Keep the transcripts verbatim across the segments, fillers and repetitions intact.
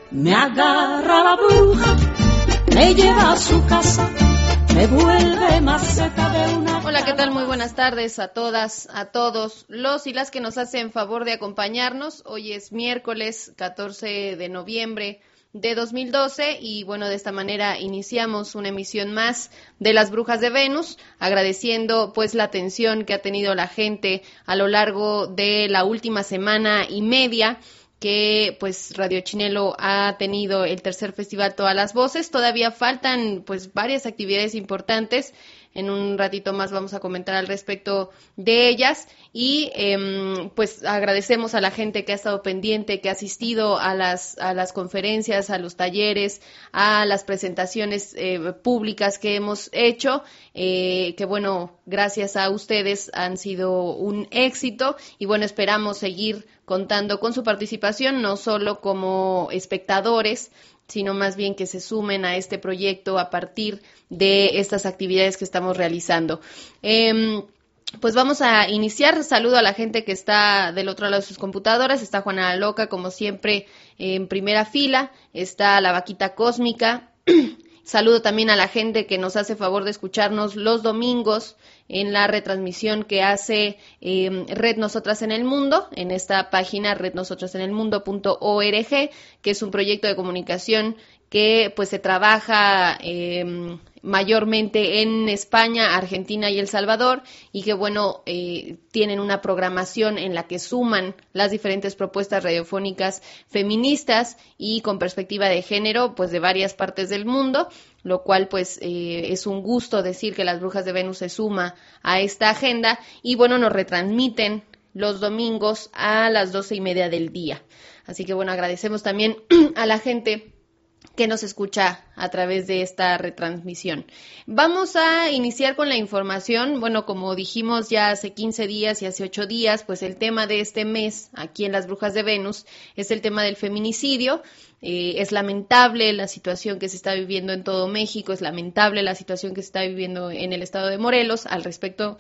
Me agarra la bruja, me lleva a su casa, me vuelve maceta de una... Hola, ¿qué tal? Muy buenas tardes a todas, a todos los y las que nos hacen favor de acompañarnos. Hoy es miércoles catorce de noviembre de dos mil doce y bueno, de esta manera iniciamos una emisión más de Las Brujas de Venus, agradeciendo pues la atención que ha tenido la gente a lo largo de la última semana y media que pues Radio Chinelo ha tenido el tercer festival Todas las Voces. Todavía faltan pues varias actividades importantes. En un ratito más vamos a comentar al respecto de ellas y eh, pues agradecemos a la gente que ha estado pendiente, que ha asistido a las a las conferencias, a los talleres, a las presentaciones eh, públicas que hemos hecho, eh, que bueno, gracias a ustedes han sido un éxito y bueno, esperamos seguir contando con su participación, no solo como espectadores, sino más bien que se sumen a este proyecto a partir de estas actividades que estamos realizando. Eh, pues vamos a iniciar. Saludo a la gente que está del otro lado de sus computadoras. Está Juana la Loca, como siempre, en primera fila. Está la Vaquita Cósmica. Saludo también a la gente que nos hace favor de escucharnos los domingos en la retransmisión que hace eh, Red Nosotras en el Mundo, en esta página red nosotras en el mundo punto org, que es un proyecto de comunicación que pues se trabaja eh, mayormente en España, Argentina y El Salvador, y que bueno, eh, tienen una programación en la que suman las diferentes propuestas radiofónicas feministas y con perspectiva de género, pues de varias partes del mundo, lo cual pues eh, es un gusto decir que Las Brujas de Venus se suma a esta agenda, y bueno, nos retransmiten los domingos a las doce y media del día. Así que bueno, agradecemos también a la gente que nos escucha a través de esta retransmisión. Vamos a iniciar con la información. Bueno, como dijimos ya hace quince días y hace ocho días, pues el tema de este mes aquí en Las Brujas de Venus es el tema del feminicidio. Eh, es lamentable la situación que se está viviendo en todo México, es lamentable la situación que se está viviendo en el estado de Morelos al respecto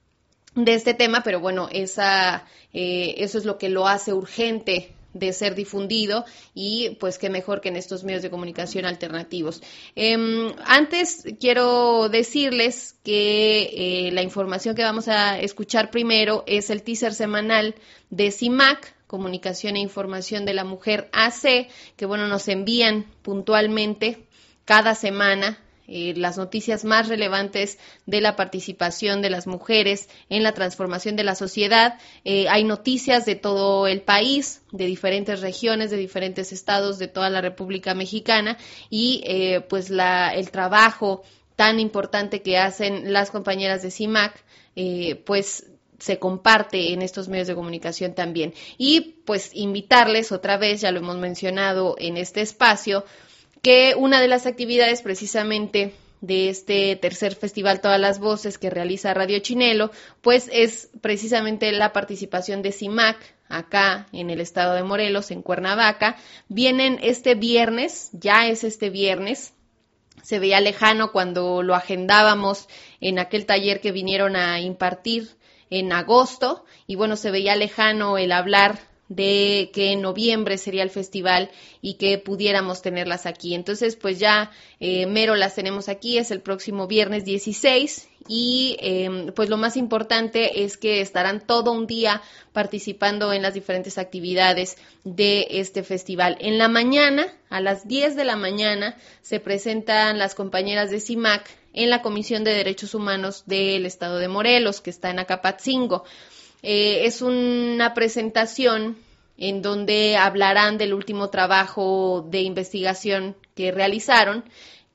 de este tema, pero bueno, esa, eh, eso es lo que lo hace urgente de ser difundido y pues qué mejor que en estos medios de comunicación alternativos. Eh, antes quiero decirles que eh, la información que vamos a escuchar primero es el teaser semanal de C I M A C, Comunicación e Información de la Mujer A C, que bueno, nos envían puntualmente cada semana Eh, las noticias más relevantes de la participación de las mujeres en la transformación de la sociedad. Eh, hay noticias de todo el país, de diferentes regiones, de diferentes estados, de toda la República Mexicana y eh, pues la, el trabajo tan importante que hacen las compañeras de C I M A C, eh, pues se comparte en estos medios de comunicación también. Y pues invitarles otra vez, ya lo hemos mencionado en este espacio, que una de las actividades precisamente de este tercer festival Todas las Voces que realiza Radio Chinelo, pues es precisamente la participación de C I M A C acá en el estado de Morelos, en Cuernavaca. Vienen este viernes, ya es este viernes, se veía lejano cuando lo agendábamos en aquel taller que vinieron a impartir en agosto, y bueno, se veía lejano el hablar de que en noviembre sería el festival y que pudiéramos tenerlas aquí. Entonces, pues ya eh, mero las tenemos aquí, es el próximo viernes dieciséis y eh, pues lo más importante es que estarán todo un día participando en las diferentes actividades de este festival. En la mañana, a las diez de la mañana, se presentan las compañeras de C I M A C en la Comisión de Derechos Humanos del Estado de Morelos, que está en Acapatzingo. Eh, es una presentación en donde hablarán del último trabajo de investigación que realizaron,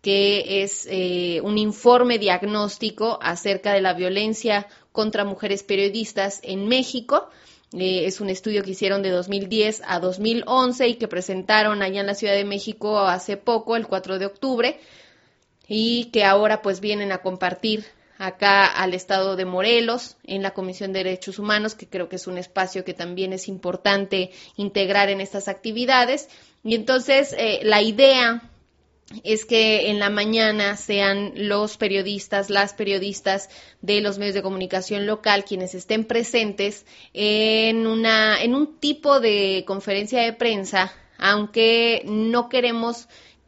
que es eh, un informe diagnóstico acerca de la violencia contra mujeres periodistas en México. Eh, es un estudio que hicieron de dos mil diez a dos mil once y que presentaron allá en la Ciudad de México hace poco, el cuatro de octubre, y que ahora pues vienen a compartir acá al estado de Morelos, en la Comisión de Derechos Humanos, que creo que es un espacio que también es importante integrar en estas actividades. Y entonces eh, la idea es que en la mañana sean los periodistas, las periodistas de los medios de comunicación local quienes estén presentes en una, en un tipo de conferencia de prensa aunque no queremos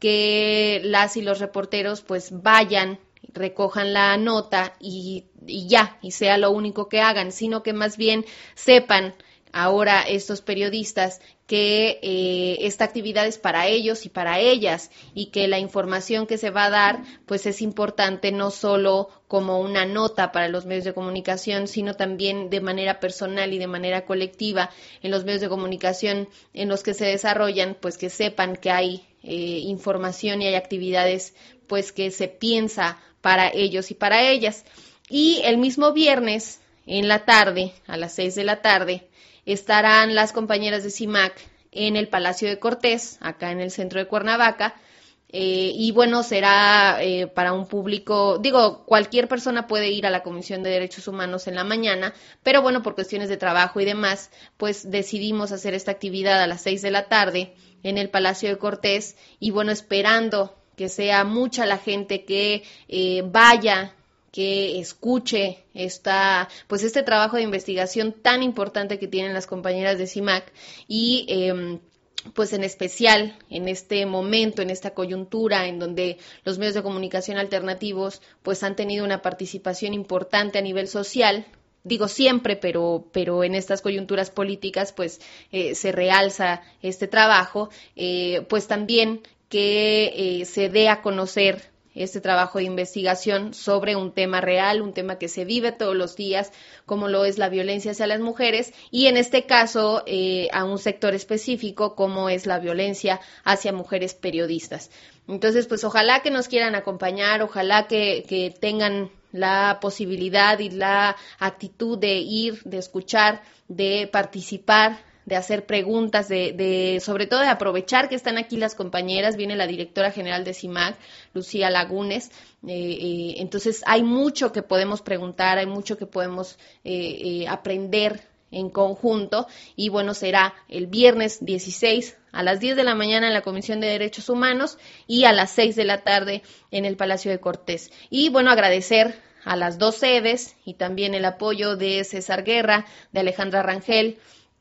que las y los reporteros pues vayan, recojan la nota y, y ya, y sea lo único que hagan, sino que más bien sepan ahora estos periodistas que eh, esta actividad es para ellos y para ellas, y que la información que se va a dar pues es importante no solo como una nota para los medios de comunicación, sino también de manera personal y de manera colectiva en los medios de comunicación en los que se desarrollan, pues que sepan que hay eh, información y hay actividades pues que se piensa para ellos y para ellas. Y el mismo viernes en la tarde, a las seis de la tarde, estarán las compañeras de CIMAC en el Palacio de Cortés, acá en el centro de Cuernavaca, eh, y bueno, será eh, para un público, digo, cualquier persona puede ir a la Comisión de Derechos Humanos en la mañana, pero bueno, por cuestiones de trabajo y demás, pues decidimos hacer esta actividad a las seis de la tarde en el Palacio de Cortés, y bueno, esperando que sea mucha la gente que eh, vaya, que escuche esta, pues este trabajo de investigación tan importante que tienen las compañeras de CIMAC, y eh, pues en especial en este momento, en esta coyuntura en donde los medios de comunicación alternativos pues han tenido una participación importante a nivel social. Digo siempre, pero, pero en estas coyunturas políticas pues eh, se realza este trabajo, eh, pues también que eh, se dé a conocer este trabajo de investigación sobre un tema real, un tema que se vive todos los días, como lo es la violencia hacia las mujeres, y en este caso eh, a un sector específico como es la violencia hacia mujeres periodistas. Entonces, pues ojalá que nos quieran acompañar, ojalá que, que tengan la posibilidad y la actitud de ir, de escuchar, de participar, de hacer preguntas, de, de sobre todo de aprovechar que están aquí las compañeras. Viene la directora general de CIMAC, Lucía Lagunes, eh, eh, entonces hay mucho que podemos preguntar, hay mucho que podemos eh, eh, aprender en conjunto, y bueno, será el viernes dieciséis a las diez de la mañana en la Comisión de Derechos Humanos y a las seis de la tarde en el Palacio de Cortés. Y bueno, agradecer a las dos sedes y también el apoyo de César Guerra, de Alejandra Rangel,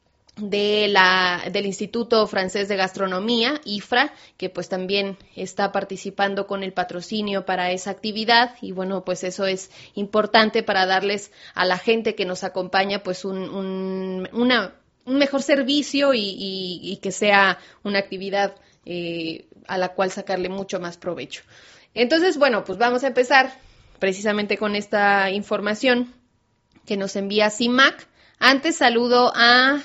de la del Instituto Francés de Gastronomía, I F R A, que pues también está participando con el patrocinio para esa actividad, y bueno, pues eso es importante para darles a la gente que nos acompaña pues un, un, una, un mejor servicio y, y, y que sea una actividad eh, a la cual sacarle mucho más provecho. Entonces, bueno, pues vamos a empezar precisamente con esta información que nos envía CIMAC. Antes saludo a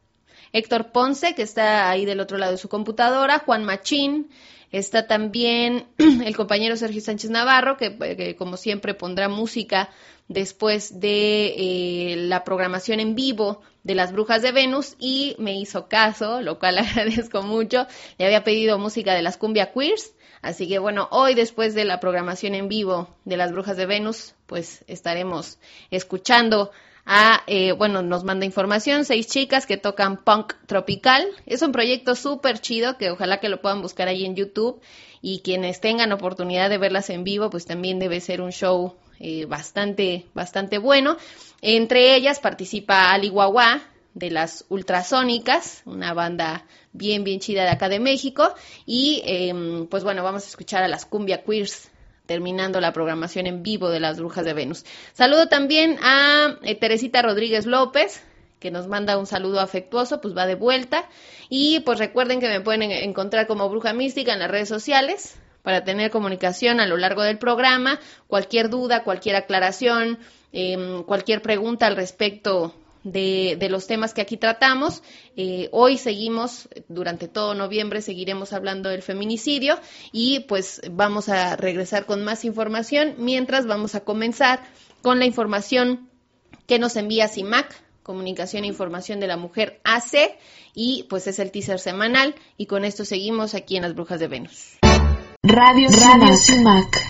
Héctor Ponce, que está ahí del otro lado de su computadora, Juan Machín, está también el compañero Sergio Sánchez Navarro, que, que como siempre pondrá música después de eh, la programación en vivo de las Brujas de Venus, y me hizo caso, lo cual agradezco mucho. Le había pedido música de las Cumbia Queers, así que bueno, hoy después de la programación en vivo de las Brujas de Venus, pues estaremos escuchando a, eh, bueno, nos manda información, seis chicas que tocan punk tropical. Es un proyecto súper chido que ojalá que lo puedan buscar ahí en YouTube, y quienes tengan oportunidad de verlas en vivo, pues también debe ser un show eh, bastante, bastante bueno. Entre ellas participa Ali Guagua de las Ultrasónicas, una banda bien, bien chida de acá de México, y eh, pues bueno, vamos a escuchar a las Cumbia Queers terminando la programación en vivo de las Brujas de Venus. Saludo también a eh, Teresita Rodríguez López, que nos manda un saludo afectuoso, pues va de vuelta. Y pues recuerden que me pueden encontrar como Bruja Mística en las redes sociales para tener comunicación a lo largo del programa. Cualquier duda, cualquier aclaración, eh, cualquier pregunta al respecto de, de los temas que aquí tratamos. Eh, hoy seguimos, durante todo noviembre, seguiremos hablando del feminicidio, y pues vamos a regresar con más información, mientras vamos a comenzar con la información que nos envía CIMAC, Comunicación e Información de la Mujer A C, y pues es el teaser semanal, y con esto seguimos aquí en Las Brujas de Venus. Radio, Radio CIMAC.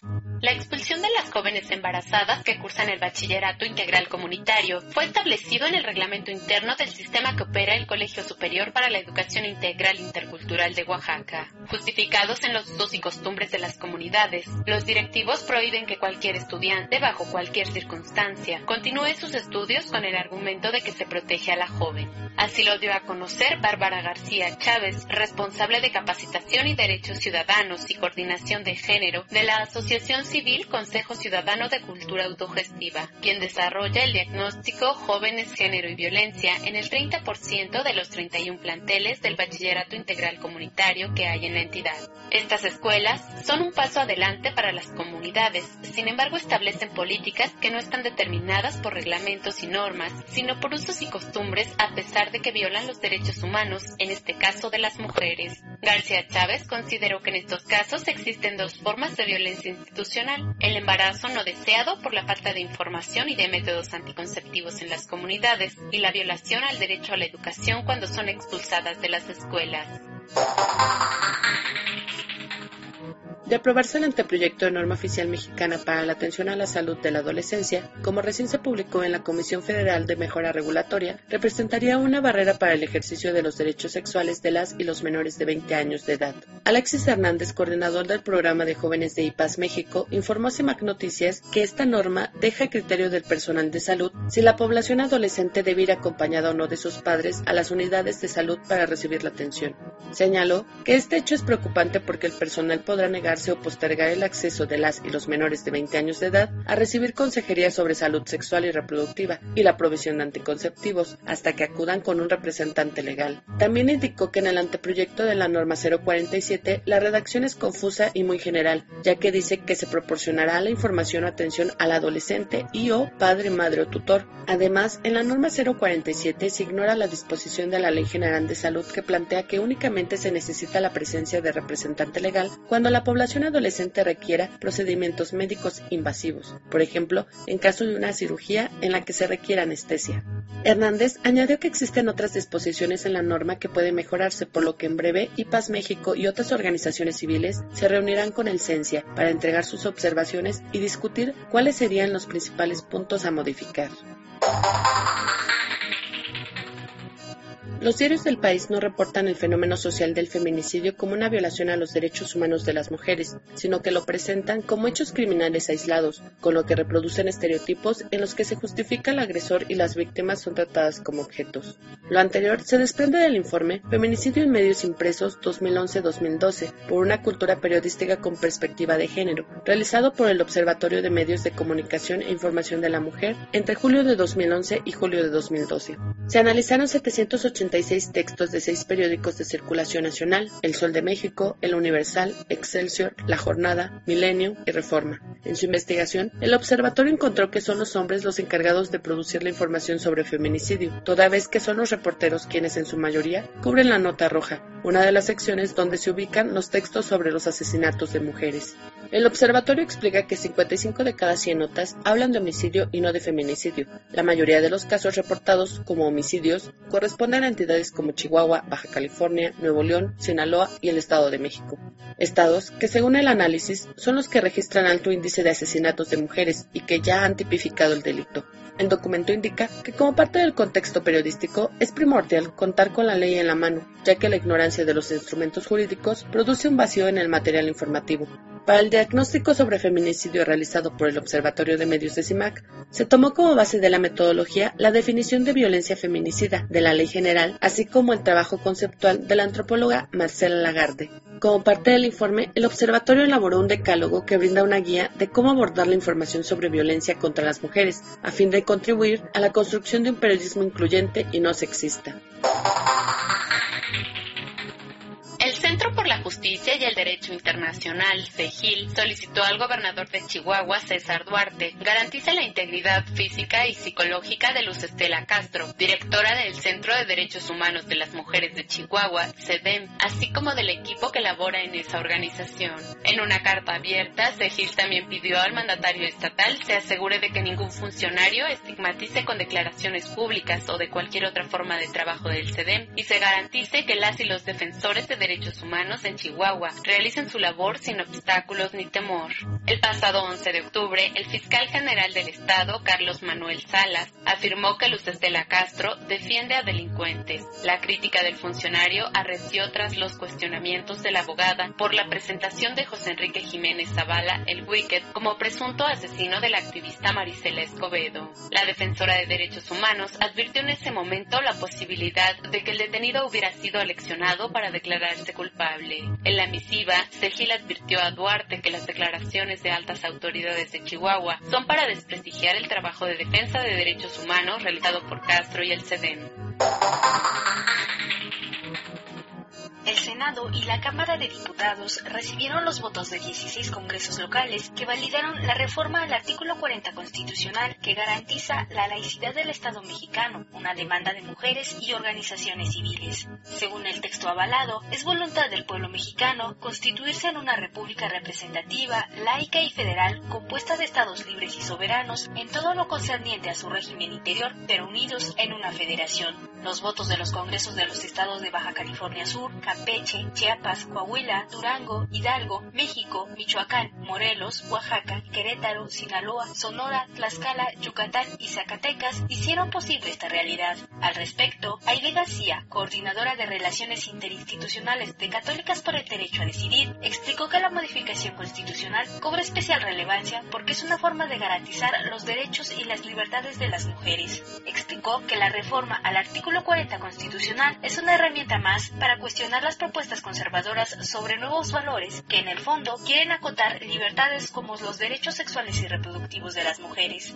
La expulsión de las jóvenes embarazadas que cursan el bachillerato integral comunitario fue establecido en el reglamento interno del sistema que opera el Colegio Superior para la Educación Integral Intercultural de Oaxaca. Justificados en los usos y costumbres de las comunidades, los directivos prohíben que cualquier estudiante, bajo cualquier circunstancia, continúe sus estudios con el argumento de que se protege a la joven. Así lo dio a conocer Bárbara García Chávez, responsable de Capacitación y Derechos Ciudadanos y Coordinación de Género de la Asociación Civil Consejo Ciudadano de Cultura Autogestiva, quien desarrolla el diagnóstico Jóvenes, Género y Violencia en el treinta por ciento de los treinta y uno planteles del Bachillerato Integral Comunitario que hay en la entidad. Estas escuelas son un paso adelante para las comunidades, sin embargo establecen políticas que no están determinadas por reglamentos y normas, sino por usos y costumbres a pesar de que violan los derechos humanos, en este caso de las mujeres. García Chávez consideró que en estos casos existen dos formas de violencia institucional: el embarazo no deseado por la falta de información y de métodos anticonceptivos en las comunidades, y la violación al derecho a la educación cuando son expulsadas de las escuelas. De aprobarse el anteproyecto de norma oficial mexicana para la atención a la salud de la adolescencia, como recién se publicó en la Comisión Federal de Mejora Regulatoria, representaría una barrera para el ejercicio de los derechos sexuales de las y los menores de veinte años de edad. Alexis Hernández, coordinador del programa de jóvenes de I P A S México, informó a CEMAC Noticias que esta norma deja a criterio del personal de salud si la población adolescente debe ir acompañada o no de sus padres a las unidades de salud para recibir la atención. Señaló que este hecho es preocupante porque el personal podrá negarse o postergar el acceso de las y los menores de veinte años de edad a recibir consejería sobre salud sexual y reproductiva y la provisión de anticonceptivos hasta que acudan con un representante legal. También indicó que en el anteproyecto de la norma cero cuarenta y siete la redacción es confusa y muy general, ya que dice que se proporcionará la información o atención al adolescente y o padre, madre o tutor. Además, en la norma cero cuarenta y siete se ignora la disposición de la Ley General de Salud que plantea que únicamente se necesita la presencia de representante legal cuando la población adolescente requiera procedimientos médicos invasivos, por ejemplo, en caso de una cirugía en la que se requiera anestesia. Hernández añadió que existen otras disposiciones en la norma que pueden mejorarse, por lo que en breve I P A S México y otras organizaciones civiles se reunirán con el CENCIA para entregar sus observaciones y discutir cuáles serían los principales puntos a modificar. Los diarios del país no reportan el fenómeno social del feminicidio como una violación a los derechos humanos de las mujeres, sino que lo presentan como hechos criminales aislados, con lo que reproducen estereotipos en los que se justifica al agresor y las víctimas son tratadas como objetos. Lo anterior se desprende del informe Feminicidio en Medios Impresos dos mil once a dos mil doce, por una cultura periodística con perspectiva de género, realizado por el Observatorio de Medios de Comunicación e Información de la Mujer entre julio de dos mil once y julio de dos mil doce. Se analizaron setecientos ochenta y seis textos de seis periódicos de circulación nacional: El Sol de México, El Universal, Excelsior, La Jornada, Milenio y Reforma. En su investigación, el observatorio encontró que son los hombres los encargados de producir la información sobre feminicidio, toda vez que son los reporteros quienes en su mayoría cubren la nota roja, una de las secciones donde se ubican los textos sobre los asesinatos de mujeres. El observatorio explica que cincuenta y cinco de cada cien notas hablan de homicidio y no de feminicidio. La mayoría de los casos reportados como homicidios corresponden a entidades como Chihuahua, Baja California, Nuevo León, Sinaloa y el Estado de México. Estados que, según el análisis, son los que registran alto índice de asesinatos de mujeres y que ya han tipificado el delito. El documento indica que como parte del contexto periodístico es primordial contar con la ley en la mano, ya que la ignorancia de los instrumentos jurídicos produce un vacío en el material informativo. Para el diagnóstico sobre feminicidio realizado por el Observatorio de Medios de CIMAC, se tomó como base de la metodología la definición de violencia feminicida de la Ley General, así como el trabajo conceptual de la antropóloga Marcela Lagarde. Como parte del informe, el observatorio elaboró un decálogo que brinda una guía de cómo abordar la información sobre violencia contra las mujeres, a fin de contribuir a la construcción de un periodismo incluyente y no sexista. El Centro por la Justicia y el Derecho Internacional, CEGIL, solicitó al gobernador de Chihuahua, César Duarte, garantice la integridad física y psicológica de Luz Estela Castro, directora del Centro de Derechos Humanos de las Mujeres de Chihuahua, CEDEM, así como del equipo que labora en esa organización. En una carta abierta, CEGIL también pidió al mandatario estatal se asegure de que ningún funcionario estigmatice con declaraciones públicas o de cualquier otra forma de trabajo del CEDEM y se garantice que las y los defensores de derechos humanos en Chihuahua realicen su labor sin obstáculos ni temor. El pasado once de octubre, el fiscal general del Estado, Carlos Manuel Salas, afirmó que Luz Estela Castro defiende a delincuentes. La crítica del funcionario arreció tras los cuestionamientos de la abogada por la presentación de José Enrique Jiménez Zavala, el Wicked, como presunto asesino de la activista Marisela Escobedo. La defensora de derechos humanos advirtió en ese momento la posibilidad de que el detenido hubiera sido aleccionado para declararse culpable. En la misiva, Segil advirtió a Duarte que las declaraciones de altas autoridades de Chihuahua son para desprestigiar el trabajo de defensa de derechos humanos realizado por Castro y el SEDEN. El Senado y la Cámara de Diputados recibieron los votos de dieciséis congresos locales que validaron la reforma al artículo cuarenta constitucional que garantiza la laicidad del Estado mexicano, una demanda de mujeres y organizaciones civiles. Según el texto avalado, es voluntad del pueblo mexicano constituirse en una república representativa, laica y federal compuesta de estados libres y soberanos en todo lo concerniente a su régimen interior, pero unidos en una federación. Los votos de los congresos de los estados de Baja California Sur, Campeche, Chiapas, Coahuila, Durango, Hidalgo, México, Michoacán, Morelos, Oaxaca, Querétaro, Sinaloa, Sonora, Tlaxcala, Yucatán y Zacatecas hicieron posible esta realidad. Al respecto, Aide García, coordinadora de Relaciones Interinstitucionales de Católicas por el Derecho a Decidir, explicó que la modificación constitucional cobra especial relevancia porque es una forma de garantizar los derechos y las libertades de las mujeres. Explicó que la reforma al artículo cuarenta constitucional es una herramienta más para cuestionar las propuestas conservadoras sobre nuevos valores que en el fondo quieren acotar libertades como los derechos sexuales y reproductivos de las mujeres.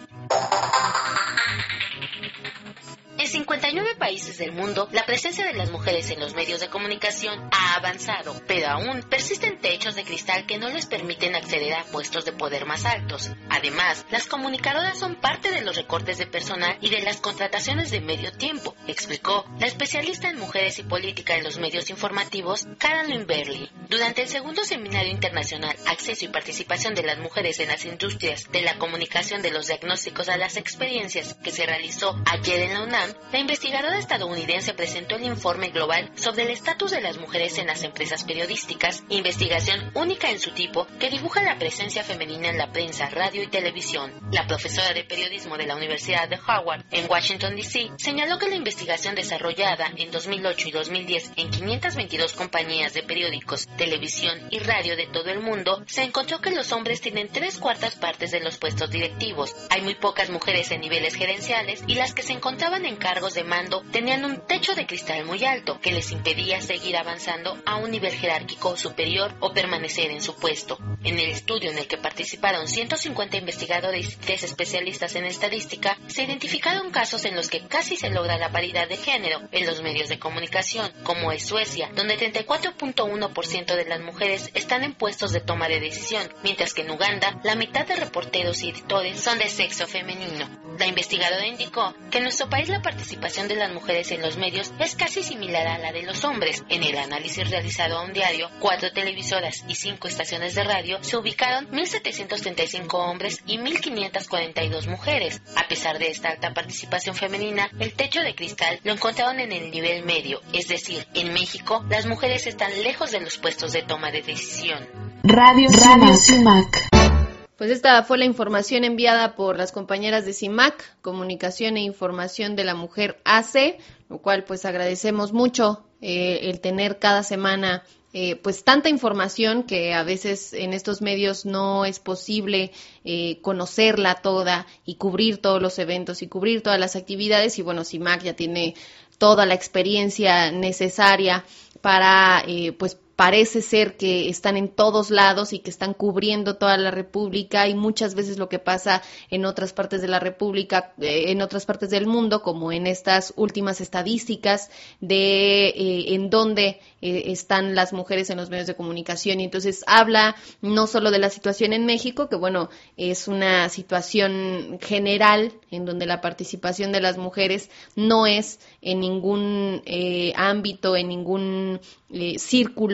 En cincuenta y nueve países del mundo, la presencia de las mujeres en los medios de comunicación ha avanzado, pero aún persisten techos de cristal que no les permiten acceder a puestos de poder más altos. Además, las comunicadoras son parte de los recortes de personal y de las contrataciones de medio tiempo, explicó la especialista en mujeres y política en los medios informativos, Carolyn Berley. Durante el segundo Seminario Internacional Acceso y Participación de las Mujeres en las Industrias de la Comunicación de los Diagnósticos a las Experiencias, que se realizó ayer en la UNAM, la investigadora estadounidense presentó el informe global sobre el estatus de las mujeres en las empresas periodísticas, investigación única en su tipo que dibuja la presencia femenina en la prensa, radio y televisión. La profesora de periodismo de la Universidad de Howard en Washington, D C, señaló que la investigación desarrollada en dos mil ocho y dos mil diez en quinientas veintidós compañías de periódicos, televisión y radio de todo el mundo, se encontró que los hombres tienen tres cuartas partes de los puestos directivos. Hay muy pocas mujeres en niveles gerenciales y las que se encontraban en cargos de mando tenían un techo de cristal muy alto que les impedía seguir avanzando a un nivel jerárquico superior o permanecer en su puesto. En el estudio en el que participaron ciento cincuenta investigadores y tres especialistas en estadística, se identificaron casos en los que casi se logra la paridad de género en los medios de comunicación, como es Suecia, donde treinta y cuatro punto uno por ciento de las mujeres están en puestos de toma de decisión, mientras que en Uganda la mitad de reporteros y editores son de sexo femenino. La investigadora indicó que en nuestro país la participación de las mujeres en los medios es casi similar a la de los hombres. En el análisis realizado a un diario, cuatro televisoras y cinco estaciones de radio, se ubicaron mil setecientos treinta y cinco hombres y mil quinientas cuarenta y dos mujeres. A pesar de esta alta participación femenina, el techo de cristal lo encontraron en el nivel medio, es decir, en México, las mujeres están lejos de los puestos de toma de decisión. Radio, Radio CIMAC. Pues esta fue la información enviada por las compañeras de CIMAC, Comunicación e Información de la Mujer A C, lo cual pues agradecemos mucho eh, el tener cada semana eh, pues tanta información que a veces en estos medios no es posible eh, conocerla toda y cubrir todos los eventos y cubrir todas las actividades. Y bueno, CIMAC ya tiene toda la experiencia necesaria para eh, pues parece ser que están en todos lados y que están cubriendo toda la República, y muchas veces lo que pasa en otras partes de la República, eh, en otras partes del mundo, como en estas últimas estadísticas de eh, en dónde eh, están las mujeres en los medios de comunicación. Y entonces habla no solo de la situación en México, que bueno, es una situación general en donde la participación de las mujeres no es en ningún eh, ámbito, en ningún eh, círculo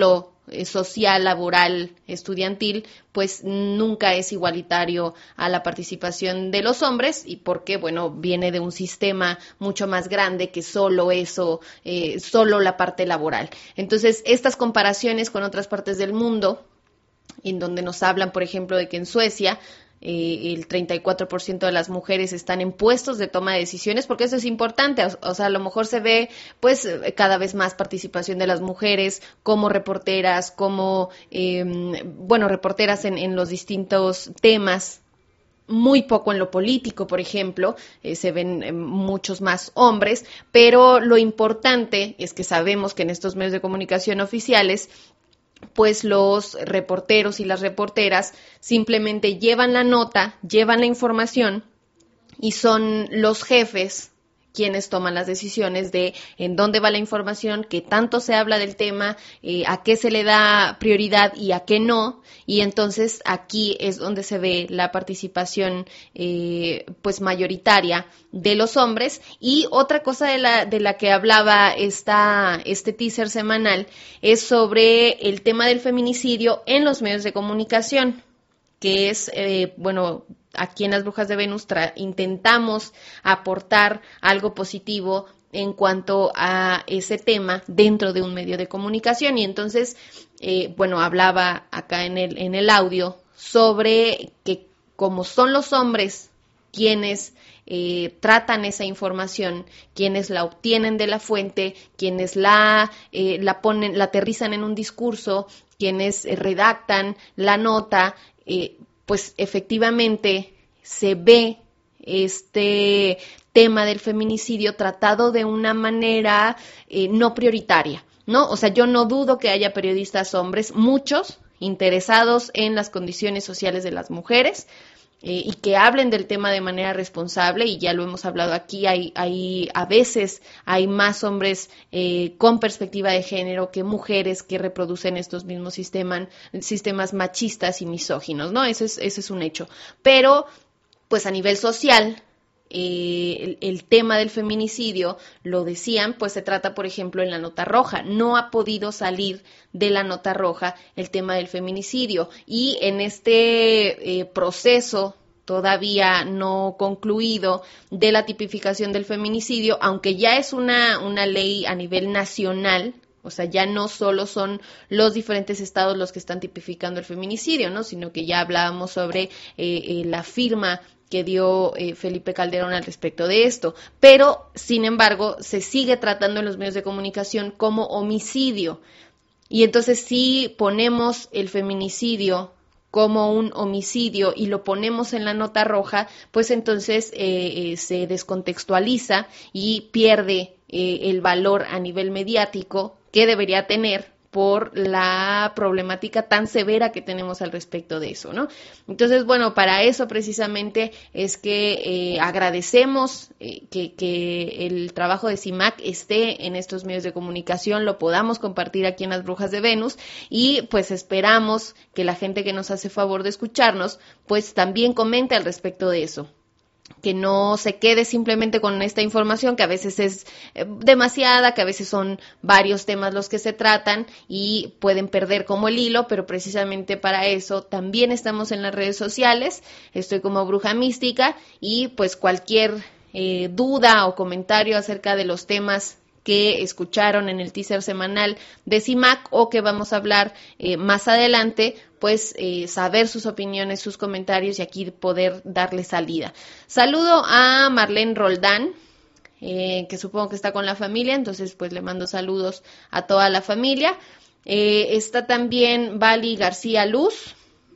social, laboral, estudiantil, pues nunca es igualitario a la participación de los hombres, y porque, bueno, viene de un sistema mucho más grande que solo eso, eh, solo la parte laboral. Entonces, estas comparaciones con otras partes del mundo, en donde nos hablan, por ejemplo, de que en Suecia Eh, el treinta y cuatro por ciento de las mujeres están en puestos de toma de decisiones, porque eso es importante, o, o sea, a lo mejor se ve pues cada vez más participación de las mujeres como reporteras, como, eh, bueno, reporteras en, en los distintos temas, muy poco en lo político, por ejemplo, eh, se ven eh, muchos más hombres, pero lo importante es que sabemos que en estos medios de comunicación oficiales, pues los reporteros y las reporteras simplemente llevan la nota, llevan la información y son los jefes quienes toman las decisiones de en dónde va la información, qué tanto se habla del tema, eh, a qué se le da prioridad y a qué no, y entonces aquí es donde se ve la participación eh, pues mayoritaria de los hombres. Y otra cosa de la, de la que hablaba esta, este teaser semanal es sobre el tema del feminicidio en los medios de comunicación, que es, eh, bueno, aquí en Las Brujas de Venus tra- intentamos aportar algo positivo en cuanto a ese tema dentro de un medio de comunicación. Y entonces, eh, bueno, hablaba acá en el, en el audio sobre que como son los hombres quienes eh, tratan esa información, quienes la obtienen de la fuente, quienes la, eh, la ponen, la aterrizan en un discurso, quienes eh, redactan la nota, eh, pues efectivamente se ve este tema del feminicidio tratado de una manera eh, no prioritaria, ¿no? O sea, yo no dudo que haya periodistas hombres, muchos interesados en las condiciones sociales de las mujeres, eh, y que hablen del tema de manera responsable, y ya lo hemos hablado aquí, hay, hay a veces hay más hombres eh, con perspectiva de género que mujeres que reproducen estos mismos sistemas, sistemas machistas y misóginos, ¿no? Ese es, ese es un hecho. Pero, pues a nivel social, Eh, el, el tema del feminicidio, lo decían, pues se trata, por ejemplo, en la nota roja. No ha podido salir de la nota roja el tema del feminicidio, y en este eh, proceso todavía no concluido de la tipificación del feminicidio, aunque ya es una, una ley a nivel nacional, o sea, ya no solo son los diferentes estados los que están tipificando el feminicidio, ¿no? Sino que ya hablábamos sobre eh, eh, la firma que dio eh, Felipe Calderón al respecto de esto, pero sin embargo se sigue tratando en los medios de comunicación como homicidio, y entonces si ponemos el feminicidio como un homicidio y lo ponemos en la nota roja, pues entonces eh, eh, se descontextualiza y pierde eh, el valor a nivel mediático que debería tener por la problemática tan severa que tenemos al respecto de eso, ¿no? Entonces, bueno, para eso precisamente es que eh, agradecemos eh, que, que el trabajo de CIMAC esté en estos medios de comunicación, lo podamos compartir aquí en Las Brujas de Venus, y pues esperamos que la gente que nos hace favor de escucharnos, pues también comente al respecto de eso, que no se quede simplemente con esta información, que a veces es demasiada, que a veces son varios temas los que se tratan y pueden perder como el hilo, pero precisamente para eso también estamos en las redes sociales. Estoy como Bruja Mística, y pues cualquier eh, duda o comentario acerca de los temas que escucharon en el teaser semanal de CIMAC o que vamos a hablar eh, más adelante, pues eh, saber sus opiniones, sus comentarios, y aquí poder darle salida. Saludo a Marlene Roldán, eh, que supongo que está con la familia, entonces pues le mando saludos a toda la familia. Eh, está también Vali García Luz,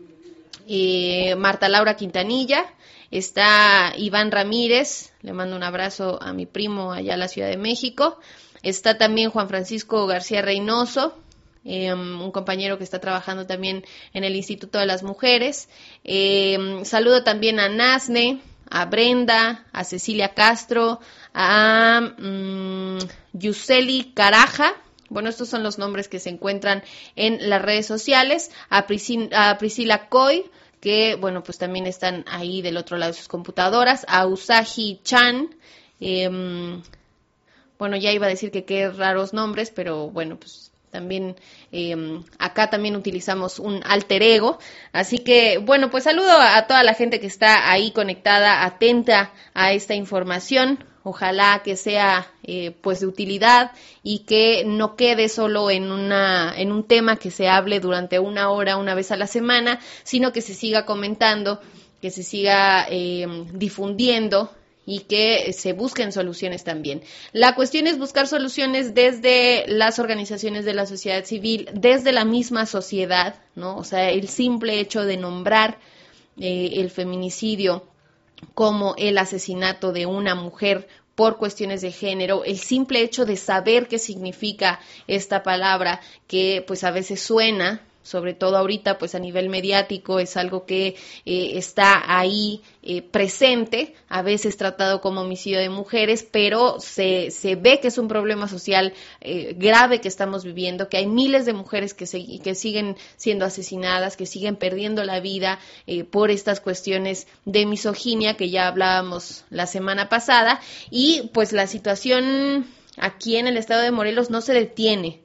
eh, Marta Laura Quintanilla, está Iván Ramírez, le mando un abrazo a mi primo allá en la Ciudad de México. Está también Juan Francisco García Reynoso, eh, un compañero que está trabajando también en el Instituto de las Mujeres. Eh, saludo también a Nasne, a Brenda, a Cecilia Castro, a um, Yuseli Caraja. Bueno, estos son los nombres que se encuentran en las redes sociales. A, Priscila, a Priscila Coy, que, bueno, pues también están ahí del otro lado de sus computadoras. A Usagi Chan, eh, bueno, ya iba a decir que qué raros nombres, pero bueno, pues También eh, acá también utilizamos un alter ego. Así que, bueno, pues saludo a toda la gente que está ahí conectada, atenta a esta información. Ojalá que sea eh, pues de utilidad y que no quede solo en una en un tema que se hable durante una hora, una vez a la semana, sino que se siga comentando, que se siga eh, difundiendo y que se busquen soluciones también. La cuestión es buscar soluciones desde las organizaciones de la sociedad civil, desde la misma sociedad, ¿no? O sea, el simple hecho de nombrar eh, el feminicidio como el asesinato de una mujer por cuestiones de género, el simple hecho de saber qué significa esta palabra, que pues a veces suena, sobre todo ahorita pues a nivel mediático, es algo que eh, está ahí eh, presente, a veces tratado como homicidio de mujeres, pero se, se ve que es un problema social eh, grave que estamos viviendo, que hay miles de mujeres que, se, que siguen siendo asesinadas, que siguen perdiendo la vida eh, por estas cuestiones de misoginia que ya hablábamos la semana pasada, y pues la situación aquí en el estado de Morelos no se detiene.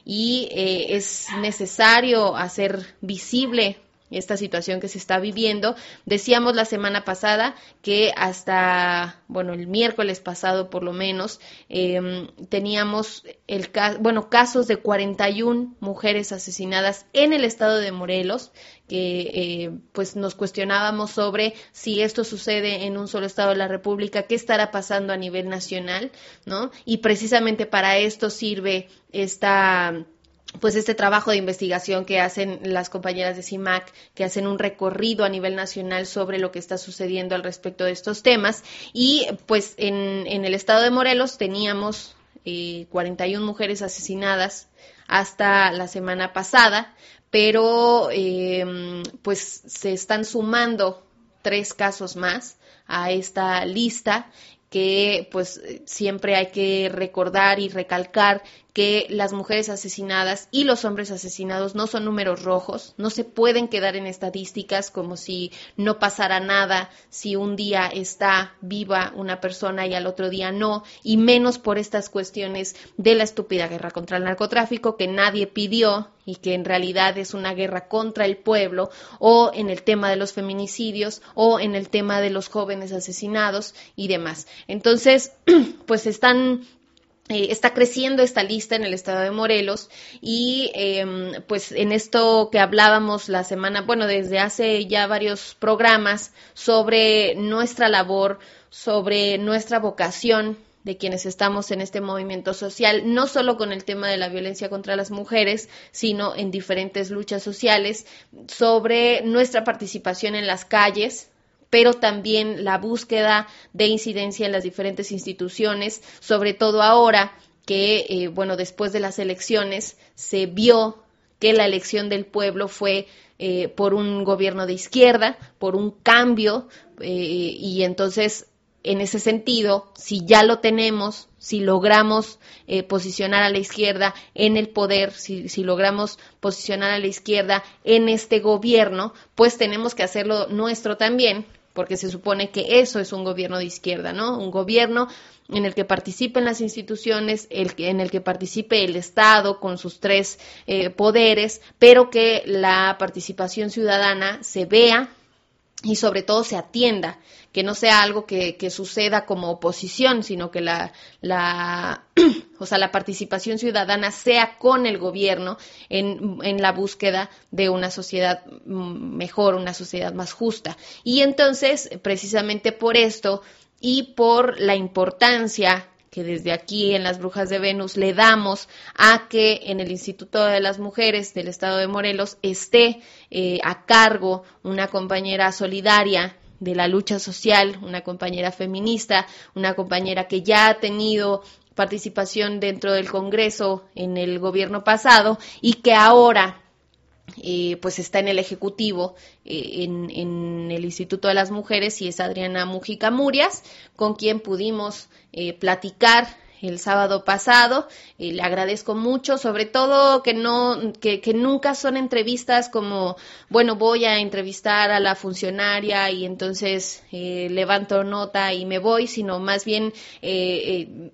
Y eh, es necesario hacer visible esta situación que se está viviendo. Decíamos la semana pasada que hasta, bueno, el miércoles pasado por lo menos, eh, teníamos el bueno casos de cuarenta y una mujeres asesinadas en el estado de Morelos, que eh, pues nos cuestionábamos sobre si esto sucede en un solo estado de la República, qué estará pasando a nivel nacional, ¿no? Y precisamente para esto sirve esta pues este trabajo de investigación que hacen las compañeras de CIMAC, que hacen un recorrido a nivel nacional sobre lo que está sucediendo al respecto de estos temas. Y pues en, en el estado de Morelos teníamos eh, cuarenta y una mujeres asesinadas hasta la semana pasada, pero eh, pues se están sumando tres casos más a esta lista, que pues siempre hay que recordar y recalcar que las mujeres asesinadas y los hombres asesinados no son números rojos, no se pueden quedar en estadísticas como si no pasara nada, si un día está viva una persona y al otro día no, y menos por estas cuestiones de la estúpida guerra contra el narcotráfico que nadie pidió y que en realidad es una guerra contra el pueblo, o en el tema de los feminicidios, o en el tema de los jóvenes asesinados y demás. Entonces, pues están... Eh, está creciendo esta lista en el estado de Morelos y eh, pues en esto que hablábamos la semana, bueno, desde hace ya varios programas sobre nuestra labor, sobre nuestra vocación de quienes estamos en este movimiento social, no solo con el tema de la violencia contra las mujeres, sino en diferentes luchas sociales, sobre nuestra participación en las calles, pero también la búsqueda de incidencia en las diferentes instituciones, sobre todo ahora que, eh, bueno, después de las elecciones se vio que la elección del pueblo fue eh, por un gobierno de izquierda, por un cambio, eh, y entonces, en ese sentido, si ya lo tenemos, si logramos eh, posicionar a la izquierda en el poder, si, si logramos posicionar a la izquierda en este gobierno, pues tenemos que hacerlo nuestro también, porque se supone que eso es un gobierno de izquierda, ¿no? Un gobierno en el que participen las instituciones, el que, en el que participe el Estado con sus tres eh, poderes, pero que la participación ciudadana se vea y sobre todo se atienda, que no sea algo que, que suceda como oposición, sino que la, la, o sea, la participación ciudadana sea con el gobierno en, en la búsqueda de una sociedad mejor, una sociedad más justa. Y entonces, precisamente por esto y por la importancia que desde aquí en las Brujas de Venus le damos a que en el Instituto de las Mujeres del Estado de Morelos esté eh, a cargo una compañera solidaria de la lucha social, una compañera feminista, una compañera que ya ha tenido participación dentro del Congreso en el gobierno pasado y que ahora Eh, pues está en el Ejecutivo, eh, en, en el Instituto de las Mujeres, y es Adriana Mujica Murias, con quien pudimos eh, platicar el sábado pasado. Eh, le agradezco mucho, sobre todo que no, que, que nunca son entrevistas como, bueno, voy a entrevistar a la funcionaria y entonces eh, levanto nota y me voy, sino más bien eh, eh,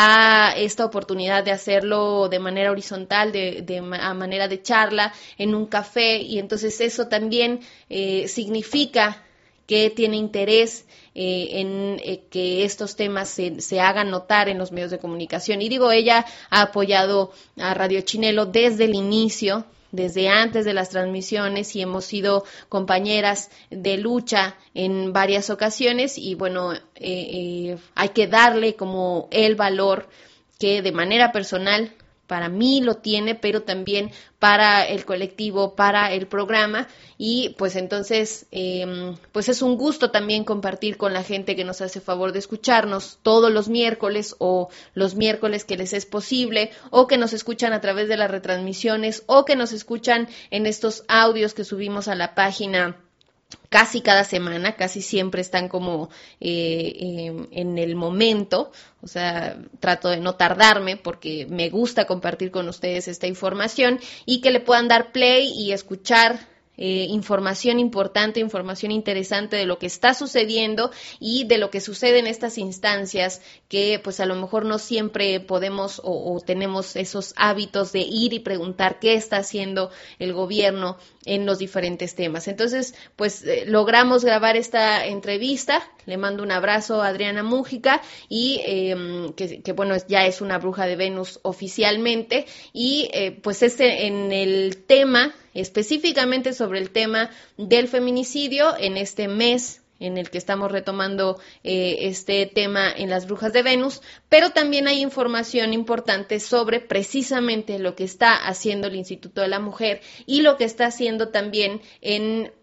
da esta oportunidad de hacerlo de manera horizontal, de, de a manera de charla, en un café, y entonces eso también eh, significa que tiene interés eh, en eh, que estos temas se, se hagan notar en los medios de comunicación. Y digo, ella ha apoyado a Radio Chinelo desde el inicio, desde antes de las transmisiones, y hemos sido compañeras de lucha en varias ocasiones, y bueno, eh, eh, hay que darle como el valor que de manera personal para mí lo tiene, pero también para el colectivo, para el programa, y pues entonces eh, pues es un gusto también compartir con la gente que nos hace favor de escucharnos todos los miércoles, o los miércoles que les es posible, o que nos escuchan a través de las retransmisiones, o que nos escuchan en estos audios que subimos a la página casi cada semana, casi siempre están como eh, eh, en el momento. O sea, trato de no tardarme porque me gusta compartir con ustedes esta información y que le puedan dar play y escuchar Eh, información importante, información interesante de lo que está sucediendo y de lo que sucede en estas instancias que pues a lo mejor no siempre podemos o, o tenemos esos hábitos de ir y preguntar qué está haciendo el gobierno en los diferentes temas. Entonces, pues eh, logramos grabar esta entrevista. Le mando un abrazo a Adriana Múgica y eh, que, que bueno, ya es una bruja de Venus oficialmente, y eh, pues este en el tema, específicamente sobre el tema del feminicidio, en este mes en el que estamos retomando eh, este tema en las brujas de Venus, pero también hay información importante sobre precisamente lo que está haciendo el Instituto de la Mujer y lo que está haciendo también en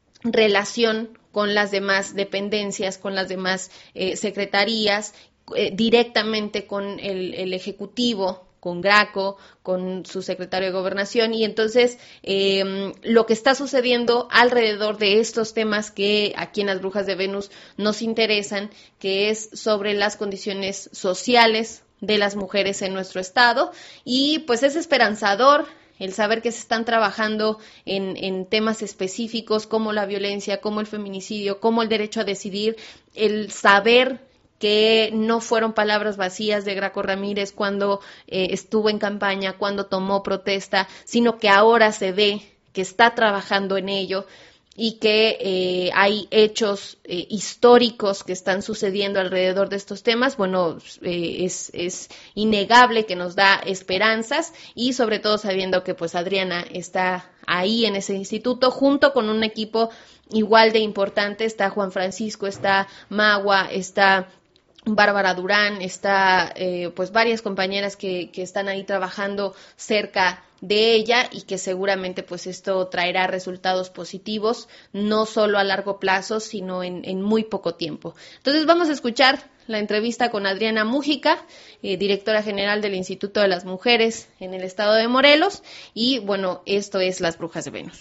relación con las demás dependencias, con las demás eh, secretarías, eh, directamente con el, el Ejecutivo, con Graco, con su secretario de Gobernación, y entonces eh, lo que está sucediendo alrededor de estos temas que aquí en las Brujas de Venus nos interesan, que es sobre las condiciones sociales de las mujeres en nuestro estado, y pues es esperanzador el saber que se están trabajando en, en temas específicos como la violencia, como el feminicidio, como el derecho a decidir, el saber que no fueron palabras vacías de Graco Ramírez cuando eh, estuvo en campaña, cuando tomó protesta, sino que ahora se ve que está trabajando en ello y que eh, hay hechos eh, históricos que están sucediendo alrededor de estos temas. Bueno, eh, es, es innegable que nos da esperanzas, y sobre todo sabiendo que pues Adriana está ahí en ese instituto junto con un equipo igual de importante. Está Juan Francisco, está Magua, está Bárbara Durán, está eh, pues varias compañeras que, que están ahí trabajando cerca de ella, y que seguramente pues esto traerá resultados positivos, no solo a largo plazo, sino en, en muy poco tiempo. Entonces vamos a escuchar la entrevista con Adriana Múgica, eh, directora general del Instituto de las Mujeres en el estado de Morelos, y bueno, esto es Las Brujas de Venus.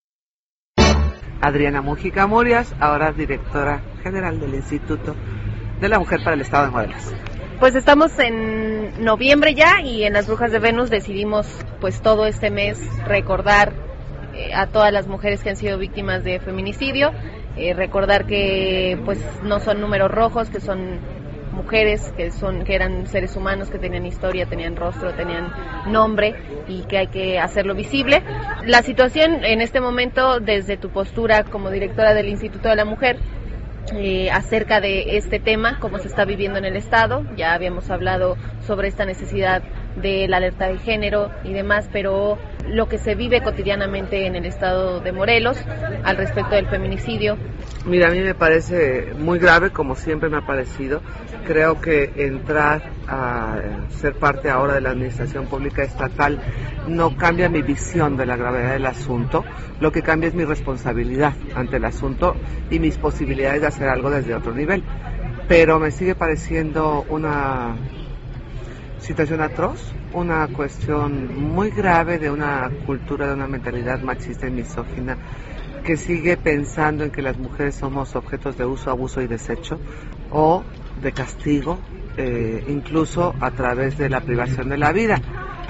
Adriana Múgica Murias, ahora directora general del Instituto de la Mujer para el estado de Morelos. Pues estamos en noviembre ya, y en Las Brujas de Venus decidimos pues todo este mes recordar eh, a todas las mujeres que han sido víctimas de feminicidio, eh, recordar que pues no son números rojos, que son mujeres, que son que eran seres humanos, que tenían historia, tenían rostro, tenían nombre, y que hay que hacerlo visible. La situación en este momento, desde tu postura como directora del Instituto de la Mujer, Eh, acerca de este tema, cómo se está viviendo en el estado. Ya habíamos hablado sobre esta necesidad de la alerta de género y demás, pero lo que se vive cotidianamente en el estado de Morelos al respecto del feminicidio. Mira, a mí me parece muy grave, como siempre me ha parecido. Creo que entrar a ser parte ahora de la administración pública estatal no cambia mi visión de la gravedad del asunto. Lo que cambia es mi responsabilidad ante el asunto y mis posibilidades de hacer algo desde otro nivel. Pero me sigue pareciendo una situación atroz, una cuestión muy grave de una cultura, de una mentalidad machista y misógina que sigue pensando en que las mujeres somos objetos de uso, abuso y desecho, o de castigo, eh, incluso a través de la privación de la vida.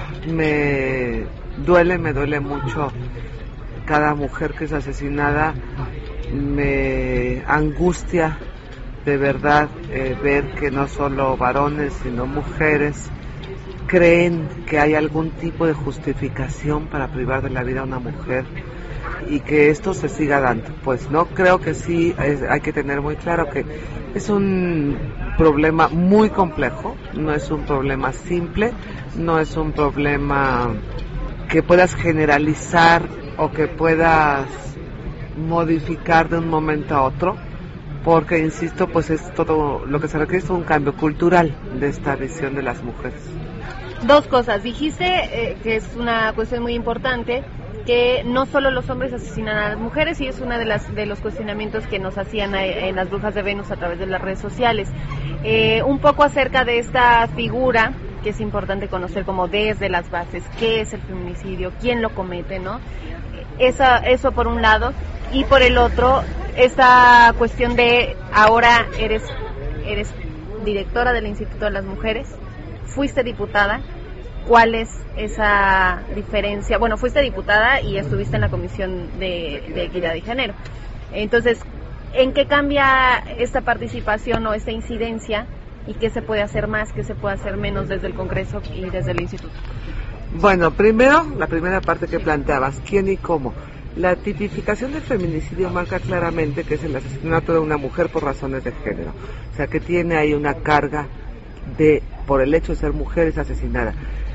Me duele, me duele mucho cada mujer que es asesinada, me angustia de verdad eh, ver que no solo varones, sino mujeres creen que hay algún tipo de justificación para privar de la vida a una mujer y que esto se siga dando. Pues no, creo que sí, es, hay que tener muy claro que es un problema muy complejo, no es un problema simple, no es un problema que puedas generalizar o que puedas modificar de un momento a otro, porque insisto, pues es todo lo que se requiere es un cambio cultural de esta visión de las mujeres. Dos cosas, dijiste eh, que es una cuestión muy importante, que no solo los hombres asesinan a las mujeres, y es uno de, las, de los cuestionamientos que nos hacían en las Brujas de Venus a través de las redes sociales. Eh, un poco acerca de esta figura que es importante conocer como desde las bases, qué es el feminicidio, quién lo comete, ¿no? Esa, eso por un lado, y por el otro, esta cuestión de ahora eres, eres directora del Instituto de las Mujeres, fuiste diputada. ¿Cuál es esa diferencia? Bueno, fuiste diputada y estuviste en la Comisión de, de Equidad de Género. Entonces, ¿en qué cambia esta participación o esta incidencia y qué se puede hacer más, qué se puede hacer menos desde el Congreso y desde el Instituto? Bueno, primero, la primera parte que planteabas, ¿quién y cómo? La tipificación del feminicidio marca claramente que es el asesinato de una mujer por razones de género. O sea, que tiene ahí una carga de, por el hecho de ser mujer, es asesinada.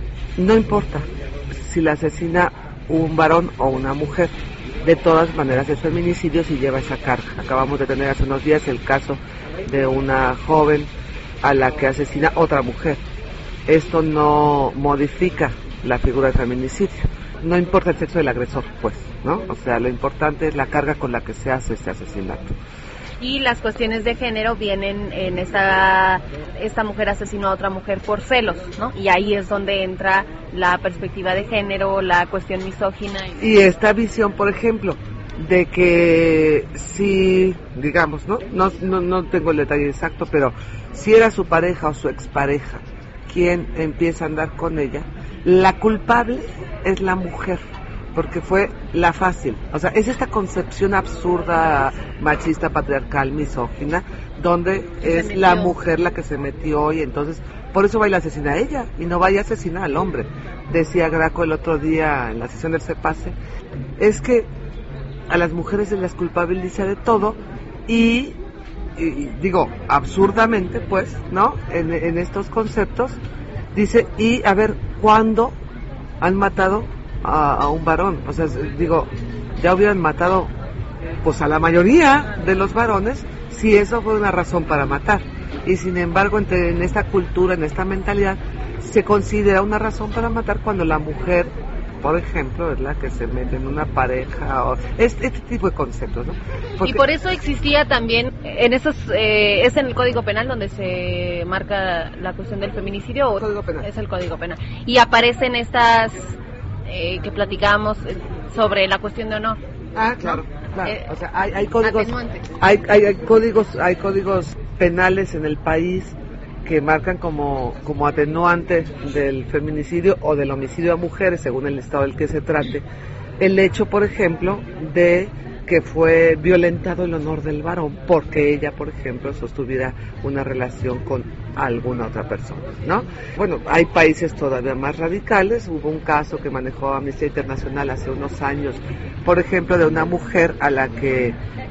No importa si la asesina un varón o una mujer, de todas maneras es feminicidio si lleva esa carga. Acabamos de tener hace unos días el caso de una joven a la que asesina otra mujer. Esto no modifica la figura del feminicidio. No importa el sexo del agresor, pues, ¿no? O sea, lo importante es la carga con la que se hace este asesinato. Y las cuestiones de género vienen en esta esta mujer asesinó a otra mujer por celos, ¿no? Y ahí es donde entra la perspectiva de género, la cuestión misógina. Y esta visión, por ejemplo, de que si, digamos, ¿no? No, no, no tengo el detalle exacto, pero si era su pareja o su expareja quien empieza a andar con ella, la culpable es la mujer, porque fue la fácil. O sea, es esta concepción absurda, machista, patriarcal, misógina, donde es metió. La mujer la que se metió y entonces, por eso va y la asesina a ella y no va y asesina al hombre. Decía Graco el otro día en la sesión del CEPACE, es que a las mujeres se les culpabiliza de todo y, y digo, absurdamente, pues, ¿no? En, en estos conceptos, dice, y a ver, ¿cuándo han matado A, a un varón? O sea, digo, ya hubieran matado pues a la mayoría de los varones si eso fue una razón para matar, y sin embargo entre, en esta cultura, en esta mentalidad se considera una razón para matar cuando la mujer, por ejemplo, es la que se mete en una pareja o este, este tipo de conceptos, ¿no? Porque... Y por eso existía también en esos eh, es en el Código Penal donde se marca la cuestión del feminicidio, o Código Penal. Es el Código Penal, y aparecen estas Eh, que platicamos sobre la cuestión de honor. Ah, claro, claro. Eh, o sea, hay, hay códigos, atenuantes. hay, hay, hay códigos, hay códigos penales en el país que marcan como, como atenuante del feminicidio o del homicidio a mujeres, según el estado del que se trate, el hecho, por ejemplo, de que fue violentado el honor del varón porque ella, por ejemplo, sostuviera una relación con alguna otra persona, ¿no? Bueno, hay países todavía más radicales. Hubo un caso que manejó Amnistía Internacional hace unos años, por ejemplo, de una mujer a la que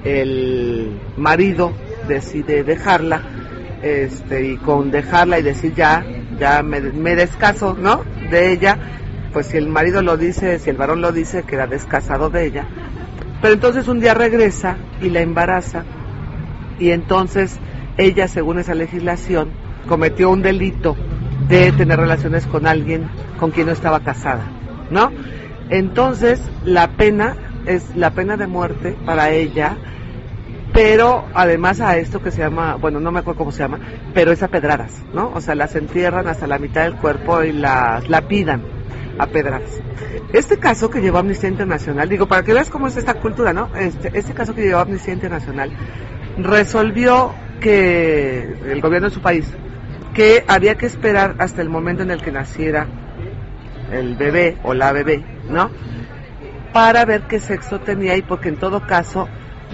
el marido decide dejarla, este, y con dejarla y decir ya, ya me, me descaso, ¿no? De ella, pues si el marido lo dice, si el varón lo dice, queda descasado de ella. Pero entonces un día regresa y la embaraza, y entonces ella, según esa legislación, cometió un delito de tener relaciones con alguien con quien no estaba casada, ¿no? Entonces la pena es la pena de muerte para ella, pero además a esto que se llama, bueno, no me acuerdo cómo se llama, pero es a pedradas, ¿no? O sea, las entierran hasta la mitad del cuerpo y las lapidan a pedradas. Este caso que llevó Amnistía Internacional, digo, para que veas cómo es esta cultura, ¿no? Este, este caso que llevó Amnistía Internacional resolvió que el gobierno de su país, que había que esperar hasta el momento en el que naciera el bebé o la bebé, ¿no? Para ver qué sexo tenía, y porque en todo caso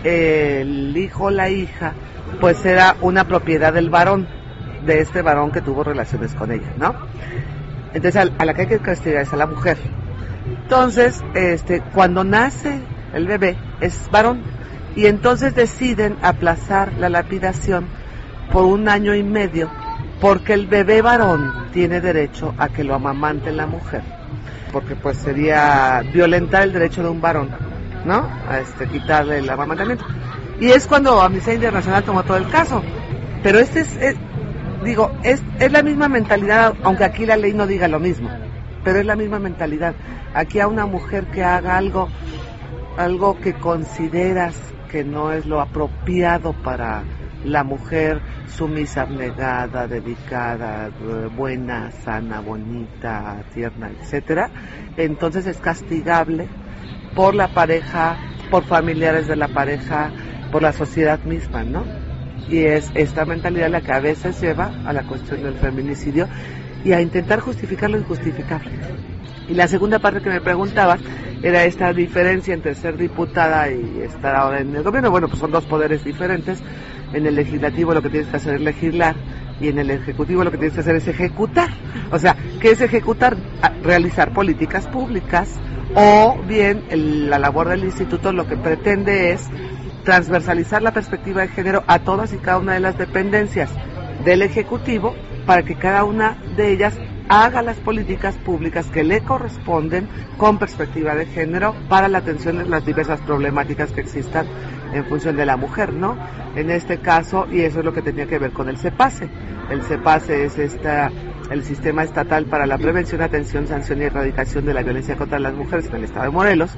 el hijo o la hija pues era una propiedad del varón, de este varón que tuvo relaciones con ella, ¿no? Entonces a, a la que hay que castigar es a la mujer. Entonces, este, cuando nace el bebé es varón, y entonces deciden aplazar la lapidación por un año y medio, porque el bebé varón tiene derecho a que lo amamante la mujer, porque pues sería violentar el derecho de un varón, ¿no? A este, quitarle el amamantamiento. Y es cuando Amnistía Internacional tomó todo el caso. Pero este es, es digo, es, es la misma mentalidad, aunque aquí la ley no diga lo mismo, pero es la misma mentalidad. Aquí a una mujer que haga algo, algo que consideras que no es lo apropiado para la mujer, sumisa, abnegada, dedicada, buena, sana, bonita, tierna, etcétera, entonces es castigable por la pareja, por familiares de la pareja, por la sociedad misma, ¿no? Y es esta mentalidad la que a veces lleva a la cuestión del feminicidio y a intentar justificar lo injustificable. Y la segunda parte que me preguntabas era esta diferencia entre ser diputada y estar ahora en el gobierno. Bueno, pues son dos poderes diferentes. En el legislativo lo que tienes que hacer es legislar, y en el ejecutivo lo que tienes que hacer es ejecutar. O sea, ¿qué es ejecutar? Realizar políticas públicas, o bien el, la labor del instituto lo que pretende es transversalizar la perspectiva de género a todas y cada una de las dependencias del Ejecutivo, para que cada una de ellas haga las políticas públicas que le corresponden con perspectiva de género para la atención de las diversas problemáticas que existan en función de la mujer, ¿no? En este caso, y eso es lo que tenía que ver con el CEPACE. El CEPACE es esta, el Sistema Estatal para la Prevención, Atención, Sanción y Erradicación de la Violencia contra las Mujeres en el Estado de Morelos,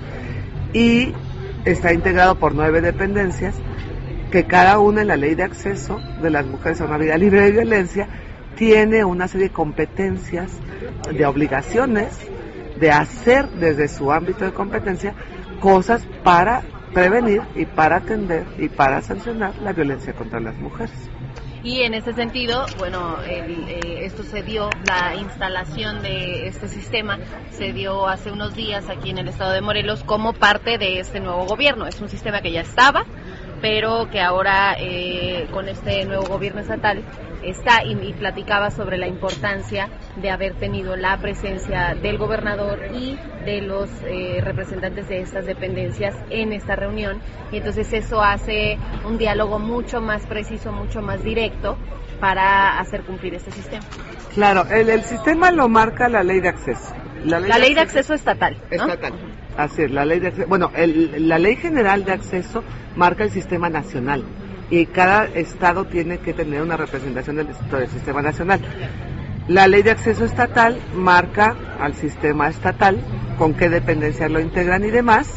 y está integrado por nueve dependencias, que cada una en la Ley de Acceso de las Mujeres a una Vida Libre de Violencia tiene una serie de competencias, de obligaciones, de hacer desde su ámbito de competencia cosas para prevenir y para atender y para sancionar la violencia contra las mujeres. Y en ese sentido, bueno, el, eh, esto se dio, la instalación de este sistema se dio hace unos días aquí en el estado de Morelos como parte de este nuevo gobierno. Es un sistema que ya estaba, pero que ahora eh, con este nuevo gobierno estatal está, y, y platicaba sobre la importancia de haber tenido la presencia del gobernador y de los eh, representantes de estas dependencias en esta reunión, y entonces eso hace un diálogo mucho más preciso, mucho más directo para hacer cumplir este sistema. Claro, el, el sistema lo marca la Ley de Acceso. La ley, la ley de acceso, acceso estatal, ¿no? Estatal. Así es, la ley de acceso. Bueno, el, la Ley General de Acceso marca el sistema nacional, y cada estado tiene que tener una representación del, del sistema nacional. La Ley de Acceso Estatal marca al sistema estatal, con qué dependencias lo integran y demás.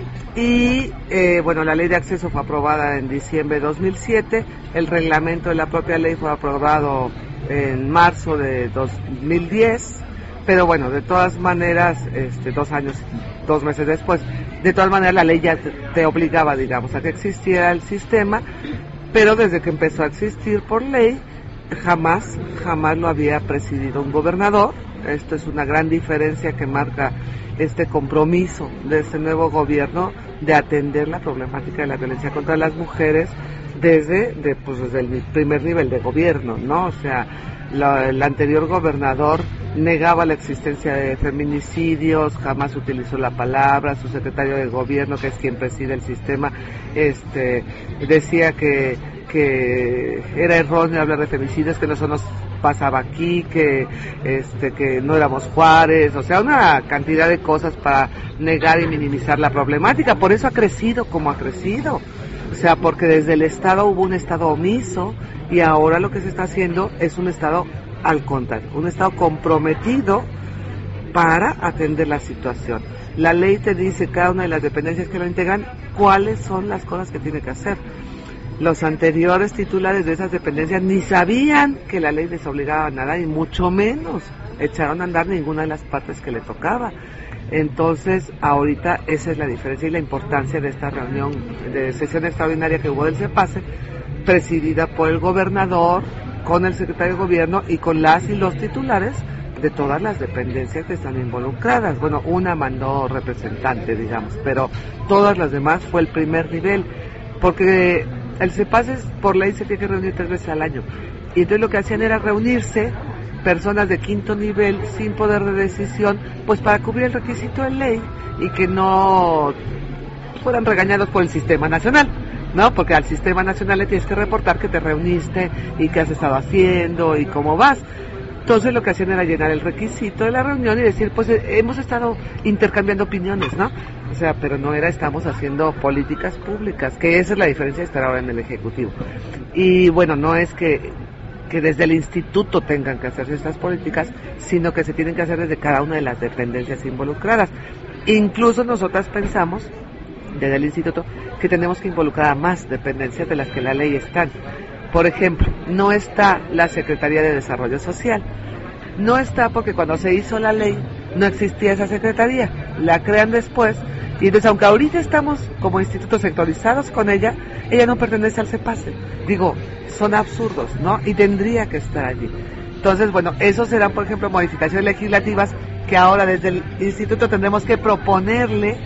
Y eh, bueno, la Ley de Acceso fue aprobada en diciembre de dos mil siete, el reglamento de la propia ley fue aprobado en marzo de dos mil diez. Pero bueno, de todas maneras, este, dos años, dos meses después, de todas maneras la ley ya te, te obligaba, digamos, a que existiera el sistema, pero desde que empezó a existir por ley, jamás, jamás lo había presidido un gobernador. Esto es una gran diferencia que marca este compromiso de este nuevo gobierno de atender la problemática de la violencia contra las mujeres desde, de, pues, desde el primer nivel de gobierno, ¿no? O sea, la, el anterior gobernador negaba la existencia de feminicidios, jamás utilizó la palabra. Su secretario de gobierno, que es quien preside el sistema, este, decía que, que era erróneo hablar de feminicidios, que eso nos pasaba aquí, que, este, que no éramos Juárez, o sea, una cantidad de cosas para negar y minimizar la problemática. Por eso ha crecido como ha crecido. O sea, porque desde el Estado hubo un Estado omiso, y ahora lo que se está haciendo es un Estado al contrario, un Estado comprometido para atender la situación. La ley te dice, cada una de las dependencias que lo integran, cuáles son las cosas que tiene que hacer. Los anteriores titulares de esas dependencias ni sabían que la ley les obligaba a nada, y mucho menos echaron a andar ninguna de las partes que le tocaba. Entonces, ahorita esa es la diferencia y la importancia de esta reunión de sesión extraordinaria que hubo del CEPACE, presidida por el gobernador, con el secretario de gobierno y con las y los titulares de todas las dependencias que están involucradas. Bueno, una mandó representante, digamos, pero todas las demás fue el primer nivel, porque el CEPACE por ley se tiene que reunir tres veces al año. Y entonces lo que hacían era reunirse personas de quinto nivel sin poder de decisión, pues para cubrir el requisito de ley y que no fueran regañados por el sistema nacional, ¿no? Porque al sistema nacional le tienes que reportar que te reuniste y qué has estado haciendo y cómo vas. Entonces lo que hacían era llenar el requisito de la reunión y decir, pues eh, hemos estado intercambiando opiniones, ¿no? O sea, pero no era estamos haciendo políticas públicas, que esa es la diferencia de estar ahora en el Ejecutivo. Y bueno, no es que, que desde el instituto tengan que hacerse estas políticas, sino que se tienen que hacer desde cada una de las dependencias involucradas. Incluso nosotras pensamos, desde el instituto, que tenemos que involucrar a más dependencias de las que en la ley están. Por ejemplo, no está la Secretaría de Desarrollo Social. No está porque cuando se hizo la ley no existía esa secretaría. La crean después y entonces, aunque ahorita estamos como institutos sectorizados con ella, ella no pertenece al CEPACE. Digo, son absurdos, ¿no? Y tendría que estar allí. Entonces, bueno, esos serán, por ejemplo, modificaciones legislativas que ahora desde el instituto tendremos que proponerle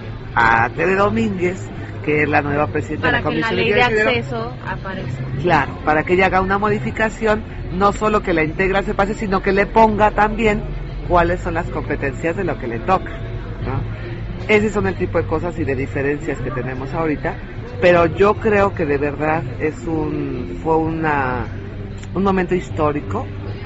a Tere Domínguez, que es la nueva presidenta para de la Comisión que la ley de acceso aparezca. Claro, para que ella haga una modificación, no solo que la integre al CEPACE, sino que le ponga también cuáles son las competencias de lo que le toca, ¿no? Ese son el tipo de cosas y de diferencias que tenemos ahorita, pero yo creo que de verdad es un fue una un momento histórico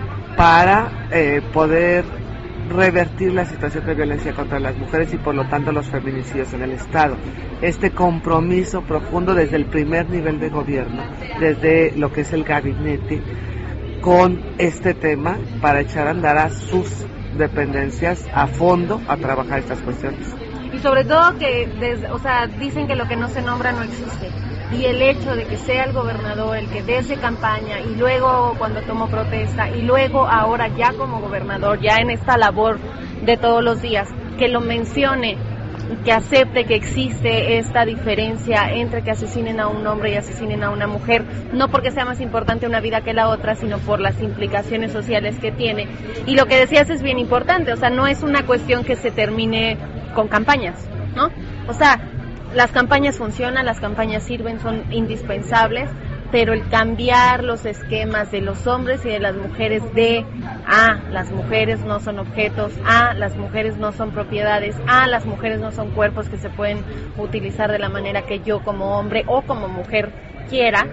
para eh, poder revertir la situación de violencia contra las mujeres y por lo tanto los feminicidios en el Estado. Este compromiso profundo desde el primer nivel de gobierno, desde lo que es el gabinete, con este tema para echar a andar a sus dependencias a fondo a trabajar estas cuestiones. Y sobre todo que, desde, o sea, dicen que lo que no se nombra no existe. Y el hecho de que sea el gobernador el que desde campaña y luego cuando tomó protesta y luego ahora ya como gobernador, ya en esta labor de todos los días, que lo mencione, que acepte que existe esta diferencia entre que asesinen a un hombre y asesinen a una mujer, no porque sea más importante una vida que la otra, sino por las implicaciones sociales que tiene. Y lo que decías es bien importante, o sea, no es una cuestión que se termine con campañas, ¿no? O sea, las campañas funcionan, las campañas sirven, son indispensables, pero el cambiar los esquemas de los hombres y de las mujeres de, ah, las mujeres no son objetos, ah, las mujeres no son propiedades, ah, las mujeres no son cuerpos que se pueden utilizar de la manera que yo como hombre o como mujer quiera.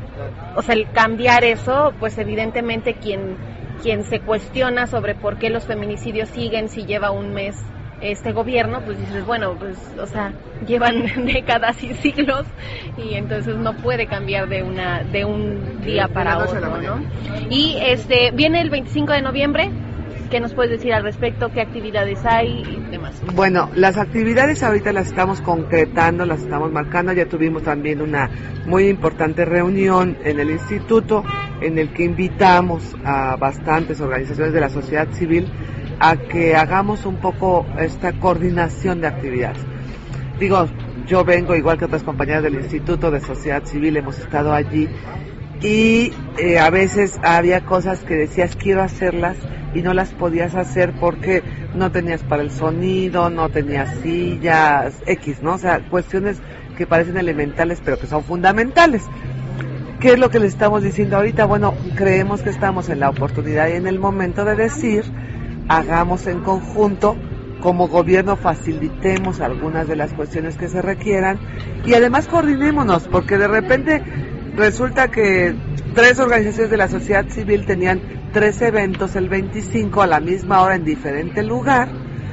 O sea, el cambiar eso, pues evidentemente quien, quien se cuestiona sobre por qué los feminicidios siguen si lleva un mes este gobierno, pues dices, bueno, pues, o sea, llevan décadas y siglos y entonces no puede cambiar de una de un día para otro, ¿no? Y este viene el veinticinco de noviembre, ¿qué nos puedes decir al respecto? ¿Qué actividades hay y demás? Bueno, las actividades ahorita las estamos concretando, las estamos marcando. Ya tuvimos también una muy importante reunión en el instituto en el que invitamos a bastantes organizaciones de la sociedad civil a que hagamos un poco esta coordinación de actividades. Digo, yo vengo igual que otras compañeras del Instituto de Sociedad Civil, hemos estado allí y eh, a veces había cosas que decías quiero hacerlas y no las podías hacer porque no tenías para el sonido, no tenías sillas, X, ¿no? O sea, cuestiones que parecen elementales pero que son fundamentales. ¿Qué es lo que le estamos diciendo ahorita? Bueno, creemos que estamos en la oportunidad y en el momento de decir hagamos en conjunto, como gobierno facilitemos algunas de las cuestiones que se requieran y además coordinémonos, porque de repente resulta que tres organizaciones de la sociedad civil tenían tres eventos el veinticinco a la misma hora en diferente lugar,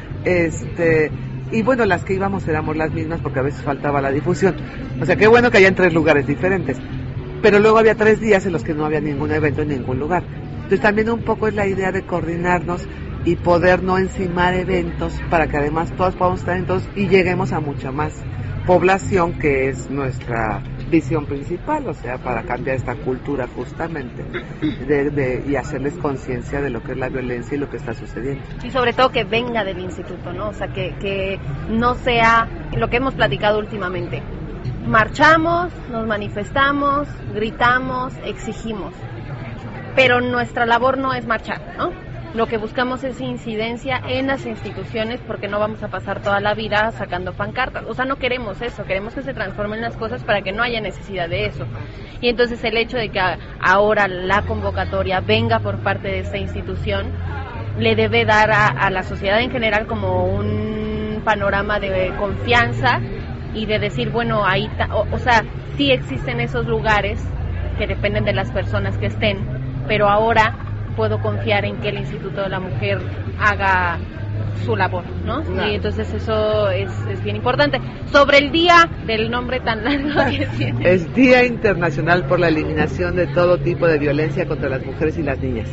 este y bueno, las que íbamos éramos las mismas porque a veces faltaba la difusión, o sea, qué bueno que haya en tres lugares diferentes, pero luego había tres días en los que no había ningún evento en ningún lugar. Entonces también un poco es la idea de coordinarnos y poder no encimar eventos para que además todos podamos estar en todos y lleguemos a mucha más población, que es nuestra visión principal, o sea, para cambiar esta cultura justamente de, de, y hacerles conciencia de lo que es la violencia y lo que está sucediendo. Y sobre todo que venga del instituto, ¿no? O sea, que, que no sea lo que hemos platicado últimamente. Marchamos, nos manifestamos, gritamos, exigimos, pero nuestra labor no es marchar, ¿no? Lo que buscamos es incidencia en las instituciones, porque no vamos a pasar toda la vida sacando pancartas. O sea, no queremos eso, queremos que se transformen las cosas para que no haya necesidad de eso. Y entonces el hecho de que ahora la convocatoria venga por parte de esta institución le debe dar a, a la sociedad en general como un panorama de confianza y de decir, bueno, ahí, ta, o, o sea, sí existen esos lugares que dependen de las personas que estén, pero ahora puedo confiar en que el Instituto de la Mujer haga su labor, ¿no? Claro. Y entonces eso es, es bien importante. Sobre el día del nombre tan largo que tiene. Es Día Internacional por la Eliminación de todo tipo de violencia contra las mujeres y las niñas.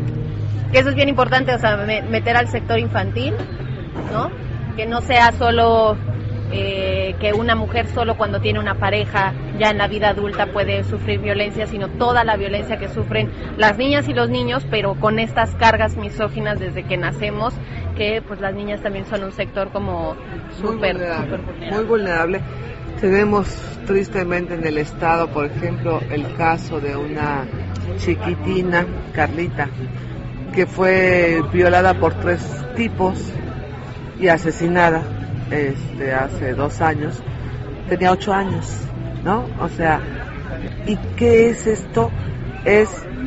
Que eso es bien importante, o sea, me, meter al sector infantil, ¿no? Que no sea solo eh, que una mujer solo cuando tiene una pareja ya en la vida adulta puede sufrir violencia, sino toda la violencia que sufren las niñas y los niños, pero con estas cargas misóginas desde que nacemos, que pues las niñas también son un sector como súper vulnerable, vulnerable. Muy vulnerable. Tenemos tristemente en el estado, por ejemplo, el caso de una chiquitina, Carlita, que fue violada por tres tipos y asesinada este, hace dos años. Tenía ocho años, ¿no? O sea, ¿y qué es esto? Es,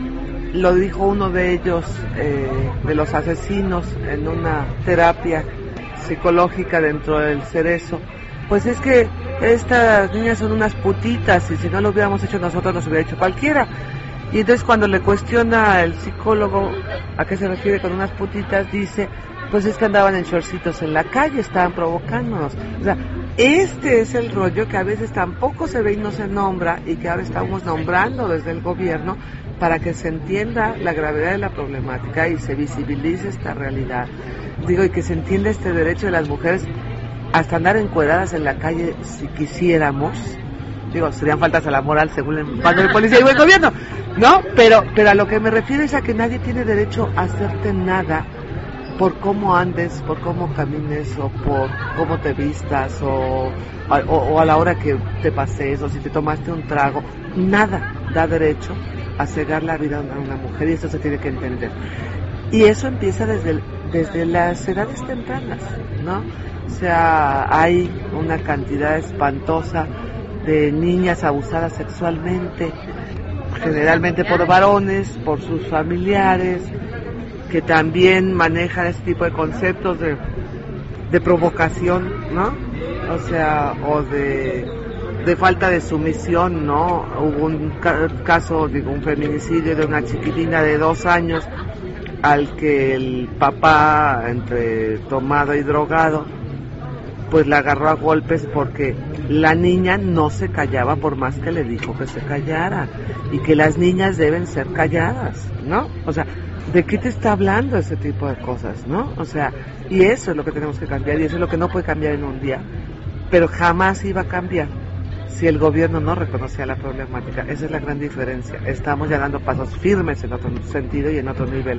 lo dijo uno de ellos, eh, de los asesinos, en una terapia psicológica dentro del Cerezo, pues es que estas niñas son unas putitas y si no lo hubiéramos hecho nosotros, nos hubiera hecho cualquiera. Y entonces cuando le cuestiona el psicólogo a qué se refiere con unas putitas, dice, pues es que andaban en shortcitos en la calle, estaban provocándonos. O sea, este es el rollo que a veces tampoco se ve y no se nombra, y que ahora estamos nombrando desde el gobierno para que se entienda la gravedad de la problemática y se visibilice esta realidad. Digo, y que se entienda este derecho de las mujeres hasta andar encueradas en la calle si quisiéramos. Digo, serían faltas a la moral según el mando de policía y buen gobierno, ¿no? Pero, pero a lo que me refiero es a que nadie tiene derecho a hacerte nada por cómo andes, por cómo camines, o por cómo te vistas, o, o, o a la hora que te pases, o si te tomaste un trago. Nada da derecho a cegar la vida a una mujer, y eso se tiene que entender. Y eso empieza desde, el, desde las edades tempranas, ¿no? O sea, hay una cantidad espantosa de niñas abusadas sexualmente, generalmente por varones, por sus familiares, que también manejan este tipo de conceptos de, de provocación, ¿no? O sea, o de, de falta de sumisión, ¿no? Hubo un ca- caso, digo, un feminicidio de una chiquitina de dos años al que el papá, entre tomado y drogado, pues la agarró a golpes porque la niña no se callaba por más que le dijo que se callara, y que las niñas deben ser calladas, ¿no? O sea, ¿de qué te está hablando ese tipo de cosas, no? O sea, y eso es lo que tenemos que cambiar, y eso es lo que no puede cambiar en un día, pero jamás iba a cambiar si el gobierno no reconocía la problemática. Esa es la gran diferencia. Estamos ya dando pasos firmes en otro sentido y en otro nivel.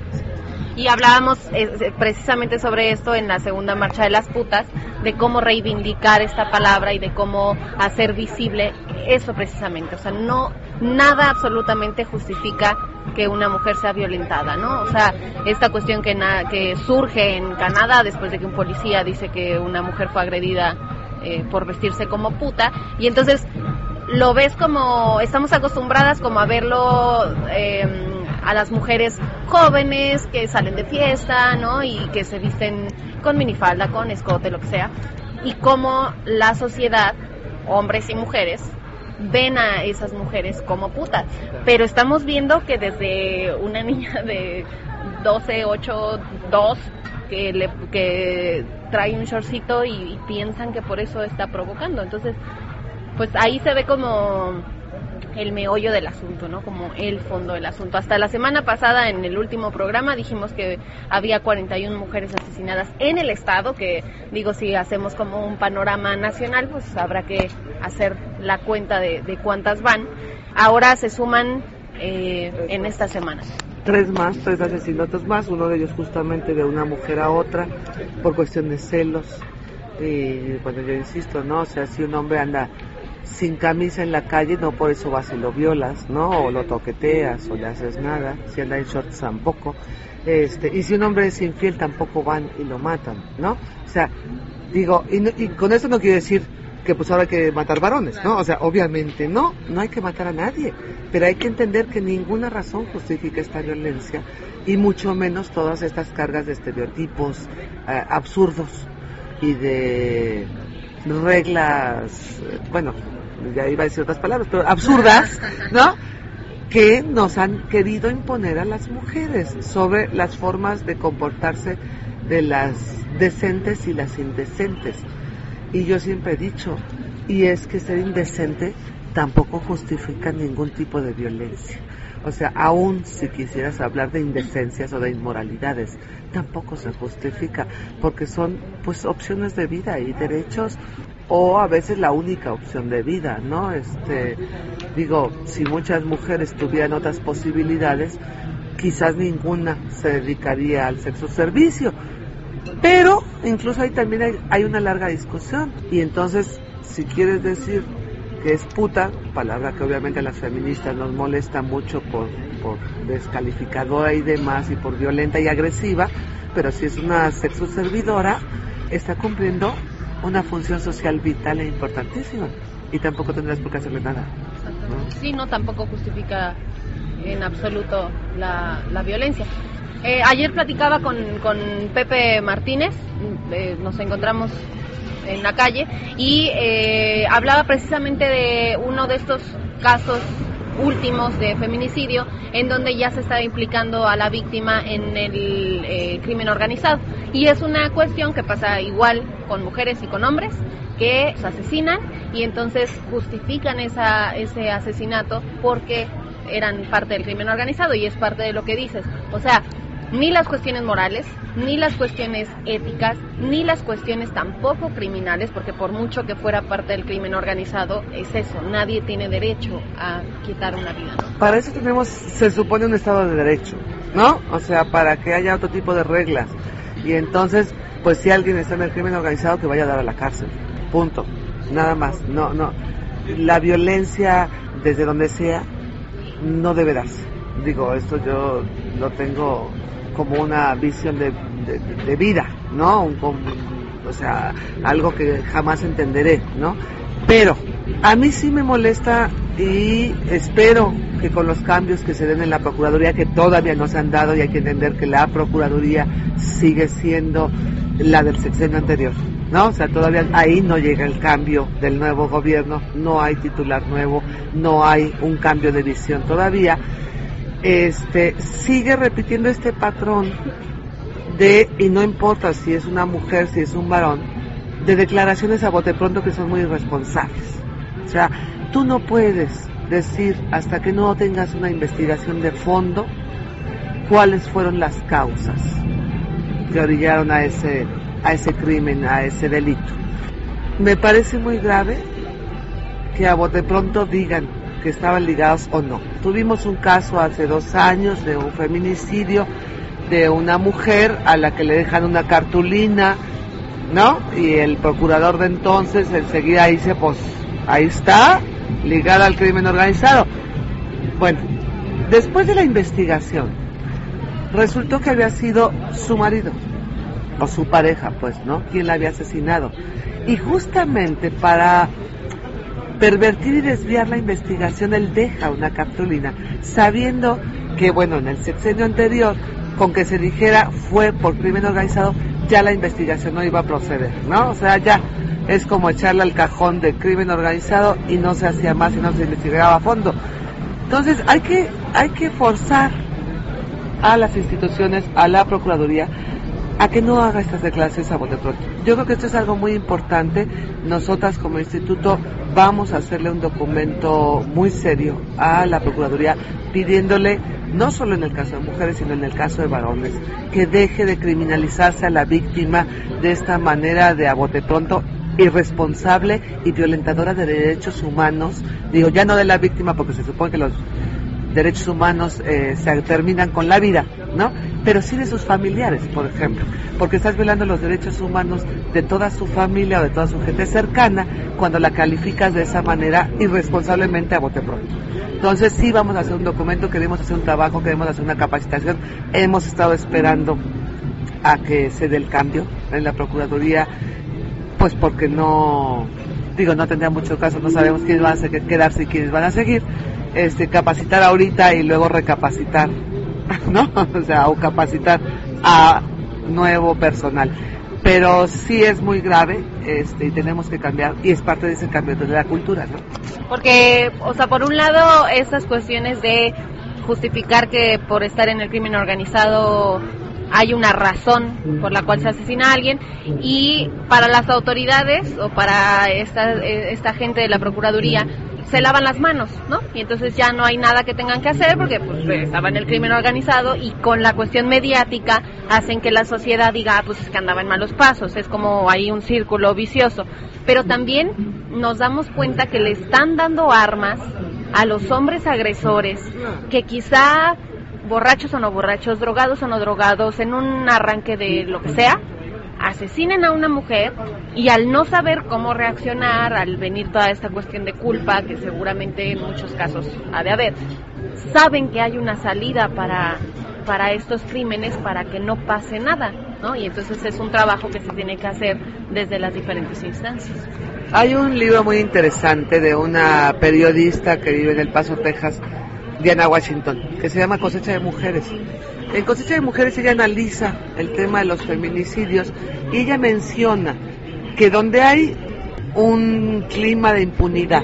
Y hablábamos eh, precisamente sobre esto en la segunda marcha de las putas, de cómo reivindicar esta palabra y de cómo hacer visible eso precisamente. O sea, no, nada absolutamente justifica que una mujer sea violentada, ¿no? O sea, esta cuestión que, na, que surge en Canadá después de que un policía dice que una mujer fue agredida eh, por vestirse como puta, y entonces lo ves como, estamos acostumbradas como a verlo... Eh, a las mujeres jóvenes que salen de fiesta, ¿no? Y que se visten con minifalda, con escote, lo que sea, y cómo la sociedad, hombres y mujeres, ven a esas mujeres como putas. Pero estamos viendo que desde una niña de doce, ocho, dos, que, le, que trae un shortcito y, y piensan que por eso está provocando. Entonces, pues ahí se ve como el meollo del asunto, ¿no? Como el fondo del asunto. Hasta la semana pasada, en el último programa, dijimos que había cuarenta y una mujeres asesinadas en el estado, que digo, si hacemos como un panorama nacional, pues habrá que hacer la cuenta de, de cuántas van. Ahora se suman eh, en esta semana. Tres más, tres asesinatos más, uno de ellos justamente de una mujer a otra, por cuestión de celos. Y bueno, yo insisto, ¿no? O sea, si un hombre anda sin camisa en la calle, no por eso vas y lo violas, ¿no? O lo toqueteas, o le haces nada. Si anda en shorts, tampoco. Este, y si un hombre es infiel, tampoco van y lo matan, ¿no? O sea, digo, y, no, y con eso no quiero decir que pues ahora hay que matar varones, ¿no? O sea, obviamente no, no hay que matar a nadie, pero hay que entender que ninguna razón justifica esta violencia, y mucho menos todas estas cargas de estereotipos eh, absurdos y de reglas, eh, bueno, ya iba a decir otras palabras, pero absurdas, ¿no? Que nos han querido imponer a las mujeres sobre las formas de comportarse de las decentes y las indecentes. Y yo siempre he dicho, y es que ser indecente tampoco justifica ningún tipo de violencia. O sea, aún si quisieras hablar de indecencias o de inmoralidades, tampoco se justifica, porque son pues opciones de vida y derechos, o a veces la única opción de vida, ¿no? Este, digo, si muchas mujeres tuvieran otras posibilidades, quizás ninguna se dedicaría al sexo servicio. Pero incluso ahí también hay, hay una larga discusión, y entonces si quieres decir que es puta, palabra que obviamente a las feministas nos molesta mucho por, por descalificadora y demás, y por violenta y agresiva, pero si es una sexo servidora, está cumpliendo una función social vital e importantísima, y tampoco tendrás por qué hacerle nada, ¿no? Sí, no, tampoco justifica en absoluto la, la violencia. Eh, ayer platicaba con, con Pepe Martínez, eh, nos encontramos en la calle, y eh, hablaba precisamente de uno de estos casos últimos de feminicidio, en donde ya se está implicando a la víctima en el eh, crimen organizado. Y es una cuestión que pasa igual con mujeres y con hombres, que se asesinan y entonces justifican esa, ese asesinato porque eran parte del crimen organizado, y es parte de lo que dices. O sea, ni las cuestiones morales, ni las cuestiones éticas, ni las cuestiones tampoco criminales, porque por mucho que fuera parte del crimen organizado, es eso, nadie tiene derecho a quitar una vida, ¿no? Para eso tenemos, se supone, un Estado de Derecho, ¿no? O sea, para que haya otro tipo de reglas. Y entonces, pues si alguien está en el crimen organizado, que vaya a dar a la cárcel, punto, nada más. No, no, la violencia, desde donde sea, no debe darse. Digo, esto yo lo tengo como una visión de, de, de vida, ¿no? Un, o sea, algo que jamás entenderé, ¿no? Pero a mí sí me molesta, y espero que con los cambios que se den en la Procuraduría, que todavía no se han dado, y hay que entender que la Procuraduría sigue siendo la del sexenio anterior, ¿no? O sea, todavía ahí no llega el cambio del nuevo gobierno, no hay titular nuevo, no hay un cambio de visión todavía. Este, sigue repitiendo este patrón de, y no importa si es una mujer, si es un varón, de declaraciones a bote pronto que son muy irresponsables. O sea, tú no puedes decir, hasta que no tengas una investigación de fondo, cuáles fueron las causas que orillaron a ese, a ese crimen, a ese delito. Me parece muy grave que a bote pronto digan que estaban ligados o no. Tuvimos un caso hace dos años de un feminicidio de una mujer a la que le dejan una cartulina, ¿no? Y el procurador de entonces enseguida dice, pues ahí está, ligada al crimen organizado. Bueno, después de la investigación, resultó que había sido su marido, o su pareja, pues, ¿no? Quien la había asesinado. Y justamente para pervertir y desviar la investigación, él deja una cartulina, sabiendo que, bueno, en el sexenio anterior, con que se dijera fue por crimen organizado, ya la investigación no iba a proceder, ¿no? O sea, ya es como echarle al cajón del crimen organizado y no se hacía más y no se investigaba a fondo. Entonces hay que, hay que forzar a las instituciones, a la Procuraduría, a que no haga estas declaraciones a bote pronto. Yo creo que esto es algo muy importante. Nosotras como instituto vamos a hacerle un documento muy serio a la Procuraduría pidiéndole, no solo en el caso de mujeres, sino en el caso de varones, que deje de criminalizarse a la víctima de esta manera de a bote pronto, irresponsable y violentadora de derechos humanos. Digo, ya no de la víctima, porque se supone que los derechos humanos eh, se terminan con la vida, ¿no? Pero sí de sus familiares, por ejemplo, porque estás violando los derechos humanos de toda su familia o de toda su gente cercana cuando la calificas de esa manera irresponsablemente a bote pronto. Entonces sí vamos a hacer un documento, queremos hacer un trabajo, queremos hacer una capacitación, hemos estado esperando a que se dé el cambio en la Procuraduría, pues porque no, digo, no tendría mucho caso, no sabemos quiénes van a quedarse y quiénes van a seguir. Este, capacitar ahorita y luego recapacitar, ¿no? O sea, o capacitar a nuevo personal. Pero sí es muy grave, este, y tenemos que cambiar, y es parte de ese cambio de la cultura, ¿no? Porque, o sea, por un lado, esas cuestiones de justificar que por estar en el crimen organizado hay una razón por la cual se asesina a alguien, y para las autoridades o para esta, esta gente de la Procuraduría se lavan las manos, ¿no? Y entonces ya no hay nada que tengan que hacer porque pues estaba en el crimen organizado, y con la cuestión mediática hacen que la sociedad diga, ah, pues es que andaba en malos pasos, es como hay un círculo vicioso. Pero también nos damos cuenta que le están dando armas a los hombres agresores que quizá borrachos o no borrachos, drogados o no drogados, en un arranque de lo que sea, asesinen a una mujer, y al no saber cómo reaccionar, al venir toda esta cuestión de culpa, que seguramente en muchos casos ha de haber, saben que hay una salida para, para estos crímenes, para que no pase nada, ¿no? Y entonces es un trabajo que se tiene que hacer desde las diferentes instancias. Hay un libro muy interesante de una periodista que vive en El Paso, Texas, Diana Washington, que se llama Cosecha de Mujeres. En Cosecha de Mujeres ella analiza el tema de los feminicidios y ella menciona que donde hay un clima de impunidad,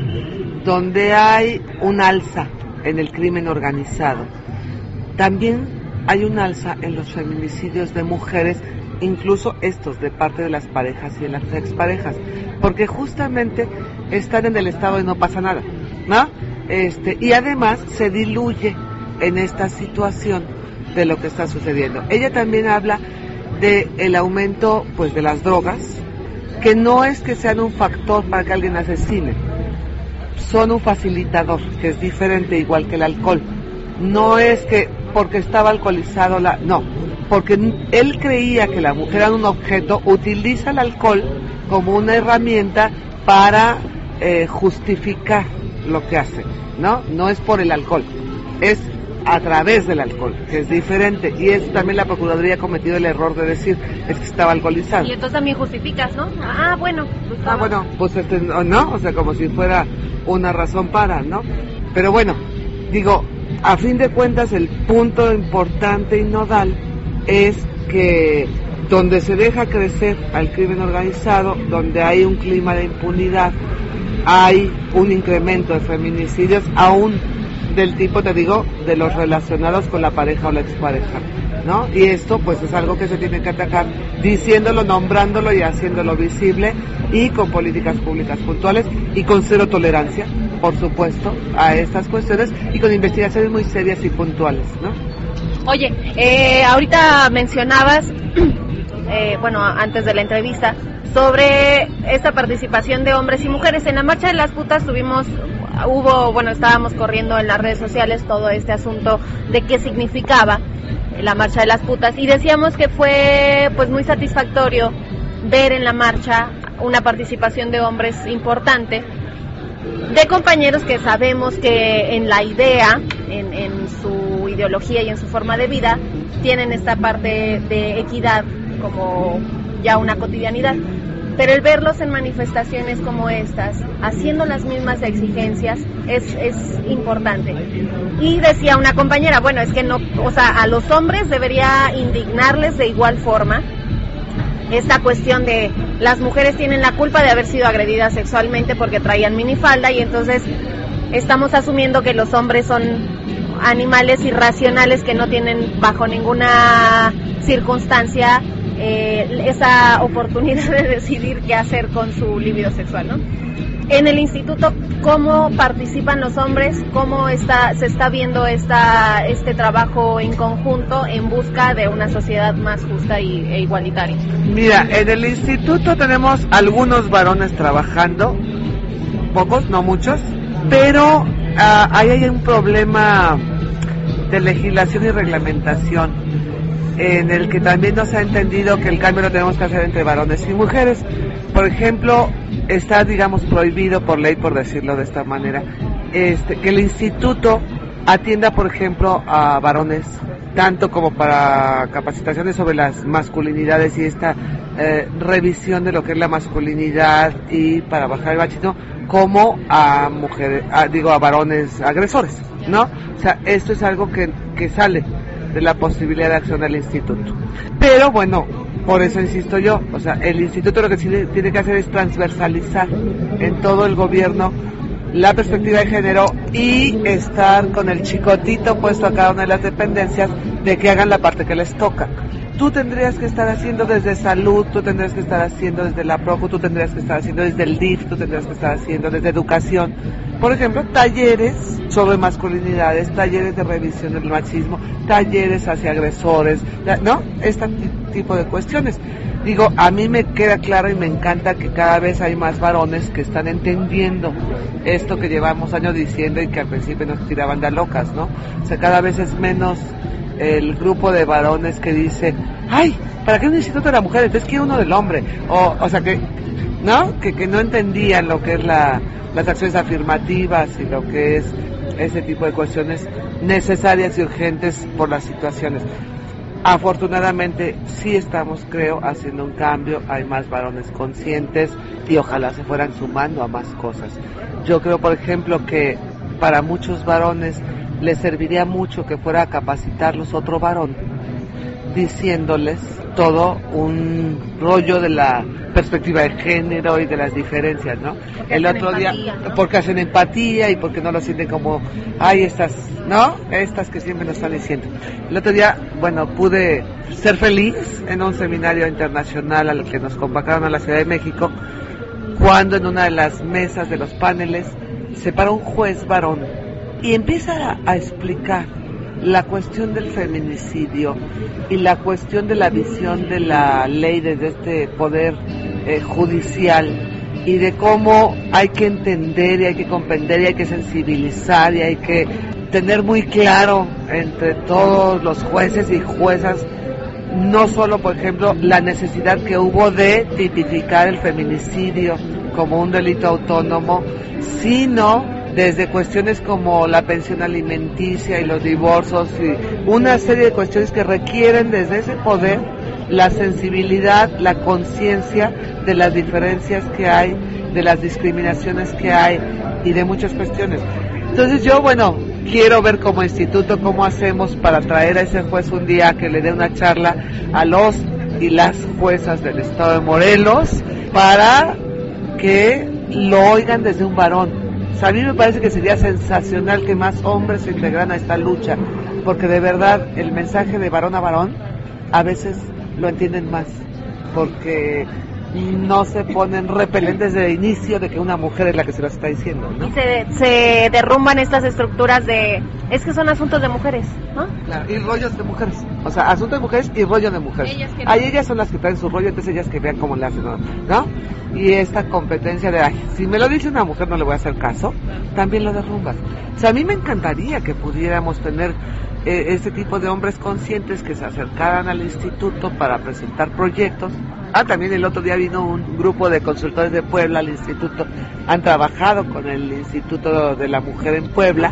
donde hay un alza en el crimen organizado, también hay un alza en los feminicidios de mujeres, incluso estos de parte de las parejas y de las exparejas, porque justamente están en el estado de no pasa nada, ¿no? Este, y además se diluye en esta situación de lo que está sucediendo. Ella también habla de el aumento, pues, de las drogas, que no es que sean un factor para que alguien asesine, son un facilitador, que es diferente, igual que el alcohol. No es que porque estaba alcoholizado, la, no, porque él creía que la mujer era un objeto, utiliza el alcohol como una herramienta para eh, justificar lo que hace, ¿no? No es por el alcohol, es a través del alcohol, que es diferente, y eso también la Procuraduría ha cometido el error de decir, es que estaba alcoholizado. Y entonces también justificas, ¿no? Ah, bueno. Pues ah, bueno, pues este, no, o sea, como si fuera una razón para, ¿no? Pero bueno, digo, a fin de cuentas el punto importante y nodal es que donde se deja crecer al crimen organizado, donde hay un clima de impunidad, hay un incremento de feminicidios, aún del tipo, te digo, de los relacionados con la pareja o la expareja, ¿no? Y esto pues es algo que se tiene que atacar diciéndolo, nombrándolo y haciéndolo visible, y con políticas públicas puntuales y con cero tolerancia, por supuesto, a estas cuestiones, y con investigaciones muy serias y puntuales, ¿no? Oye, eh, ahorita mencionabas, eh, bueno, antes de la entrevista, sobre esta participación de hombres y mujeres. En la Marcha de las Putas tuvimos, hubo, bueno, estábamos corriendo en las redes sociales todo este asunto de qué significaba la Marcha de las Putas, y decíamos que fue pues muy satisfactorio ver en la marcha una participación de hombres importante, de compañeros que sabemos que en la idea, en, en su ideología y en su forma de vida, tienen esta parte de equidad como ya una cotidianidad. Pero el verlos en manifestaciones como estas, haciendo las mismas exigencias, es, es importante. Y decía una compañera, bueno, es que no, o sea, a los hombres debería indignarles de igual forma esta cuestión de las mujeres tienen la culpa de haber sido agredidas sexualmente porque traían minifalda, y entonces estamos asumiendo que los hombres son animales irracionales que no tienen bajo ninguna circunstancia eh, esa oportunidad de decidir qué hacer con su libido sexual, ¿no? En el instituto, ¿cómo participan los hombres? ¿Cómo está, se está viendo esta, este trabajo en conjunto en busca de una sociedad más justa y, e igualitaria? Mira, en el instituto tenemos algunos varones trabajando, pocos, no muchos, pero uh, ahí hay un problema de legislación y reglamentación en el que también nos ha entendido que el cambio lo tenemos que hacer entre varones y mujeres. Por ejemplo, está, digamos, prohibido por ley, por decirlo de esta manera, este, que el instituto atienda, por ejemplo, a varones, tanto como para capacitaciones sobre las masculinidades y esta eh, revisión de lo que es la masculinidad y para bajar el machismo, como a mujeres, a, digo, a varones agresores, ¿no? O sea, esto es algo que, que sale de la posibilidad de acción del instituto. Pero bueno, por eso insisto yo, o sea, el instituto lo que tiene que hacer es transversalizar en todo el gobierno la perspectiva de género y estar con el chicotito puesto a cada una de las dependencias de que hagan la parte que les toca. Tú tendrías que estar haciendo desde salud, tú tendrías que estar haciendo desde la Procu, tú tendrías que estar haciendo desde el D I F, tú tendrías que estar haciendo desde educación. Por ejemplo, talleres sobre masculinidades, talleres de revisión del machismo, talleres hacia agresores, ¿no? Este tipo de cuestiones. Digo, a mí me queda claro y me encanta que cada vez hay más varones que están entendiendo esto que llevamos años diciendo y que al principio nos tiraban de locas, ¿no? O sea, cada vez es menos el grupo de varones que dice, ay, ¿para qué un instituto de la mujer? Entonces quiero uno del hombre. O, o sea, que, ¿no? Que, que no entendían lo que es la, las acciones afirmativas y lo que es ese tipo de cuestiones necesarias y urgentes por las situaciones. Afortunadamente sí estamos, creo, haciendo un cambio, hay más varones conscientes y ojalá se fueran sumando a más cosas. Yo creo, por ejemplo, que para muchos varones les serviría mucho que fuera a capacitarlos otro varón, diciéndoles todo un rollo de la perspectiva de género y de las diferencias, ¿no? El otro día, ¿no? Porque hacen empatía y porque no lo sienten como, ay, estas, ¿no? Estas que siempre nos están diciendo. El otro día, bueno, pude ser feliz en un seminario internacional al que nos convocaron a la Ciudad de México, cuando en una de las mesas de los paneles se para un juez varón y empieza a, a explicar la cuestión del feminicidio y la cuestión de la visión de la ley desde este poder eh, judicial y de cómo hay que entender y hay que comprender y hay que sensibilizar y hay que tener muy claro entre todos los jueces y juezas no solo, por ejemplo, la necesidad que hubo de tipificar el feminicidio como un delito autónomo, sino desde cuestiones como la pensión alimenticia y los divorcios y una serie de cuestiones que requieren desde ese poder la sensibilidad, la conciencia de las diferencias que hay, de las discriminaciones que hay y de muchas cuestiones. Entonces yo, bueno, quiero ver como instituto cómo hacemos para traer a ese juez un día que le dé una charla a los y las juezas del estado de Morelos para que lo oigan desde un varón. O sea, a mí me parece que sería sensacional que más hombres se integraran a esta lucha, porque de verdad el mensaje de varón a varón a veces lo entienden más, porque no se ponen repelentes desde el inicio de que una mujer es la que se lo está diciendo, ¿no? Y se, se derrumban estas estructuras de, es que son asuntos de mujeres, ¿no? Claro, y rollos de mujeres, o sea, asuntos de mujeres y rollo de mujeres. Ellas que no. Ahí ellas son las que traen su rollo, entonces ellas que vean cómo le hacen, ¿no? Y esta competencia de, ay, si me lo dice una mujer no le voy a hacer caso, también lo derrumbas. O sea, a mí me encantaría que pudiéramos tener eh, este tipo de hombres conscientes que se acercaran al instituto para presentar proyectos. Ah, también el otro día vino un grupo de consultores de Puebla al instituto, han trabajado con el Instituto de la Mujer en Puebla,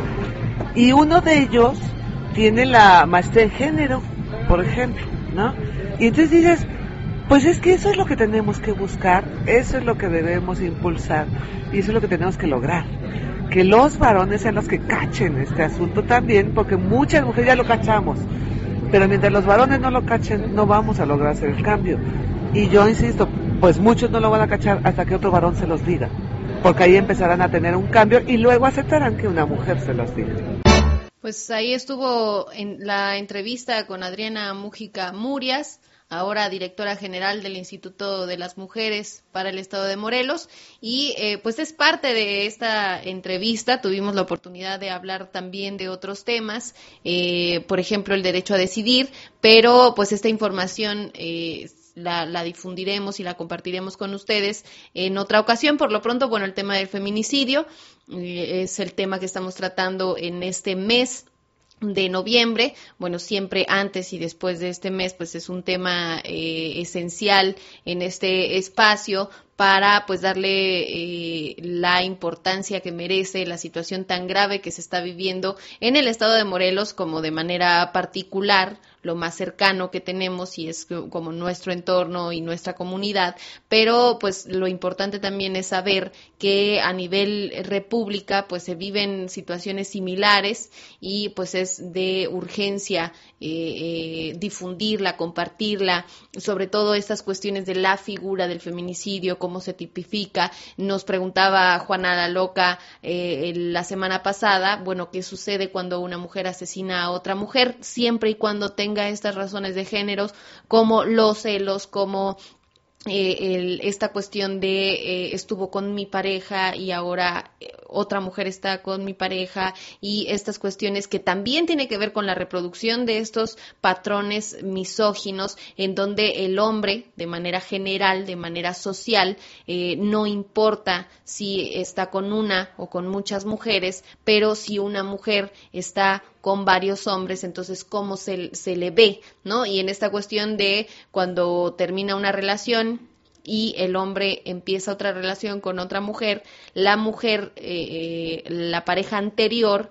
y uno de ellos tiene la maestría en género, por ejemplo, ¿no? Y entonces dices, pues es que eso es lo que tenemos que buscar, eso es lo que debemos impulsar, y eso es lo que tenemos que lograr. Que los varones sean los que cachen este asunto también, porque muchas mujeres ya lo cachamos, pero mientras los varones no lo cachen, no vamos a lograr hacer el cambio. Y yo insisto, pues muchos no lo van a cachar hasta que otro varón se los diga, porque ahí empezarán a tener un cambio y luego aceptarán que una mujer se los diga. Pues ahí estuvo en la entrevista con Adriana Mújica Murias, ahora directora general del Instituto de las Mujeres para el Estado de Morelos, y eh, pues es parte de esta entrevista. Tuvimos la oportunidad de hablar también de otros temas, eh, por ejemplo el derecho a decidir, pero pues esta información eh, La, la difundiremos y la compartiremos con ustedes en otra ocasión. Por lo pronto, bueno, el tema del feminicidio eh, es el tema que estamos tratando en este mes de noviembre. Bueno, siempre antes y después de este mes, pues es un tema eh, esencial en este espacio para pues darle eh, la importancia que merece la situación tan grave que se está viviendo en el estado de Morelos, como de manera particular, lo más cercano que tenemos y es como nuestro entorno y nuestra comunidad, pero pues lo importante también es saber que a nivel república pues se viven situaciones similares y pues es de urgencia eh, eh, difundirla, compartirla, sobre todo estas cuestiones de la figura del feminicidio, cómo se tipifica. Nos preguntaba Juana la Loca eh, la semana pasada, bueno, ¿qué sucede cuando una mujer asesina a otra mujer? Siempre y cuando tenga estas razones de géneros, como los celos, como Eh, el, esta cuestión de eh, estuvo con mi pareja y ahora eh, otra mujer está con mi pareja, y estas cuestiones que también tiene que ver con la reproducción de estos patrones misóginos en donde el hombre de manera general, de manera social, eh, no importa si está con una o con muchas mujeres, pero si una mujer está con varios hombres, entonces cómo se, se le ve, ¿no? Y en esta cuestión de cuando termina una relación y el hombre empieza otra relación con otra mujer, la mujer, eh, la pareja anterior,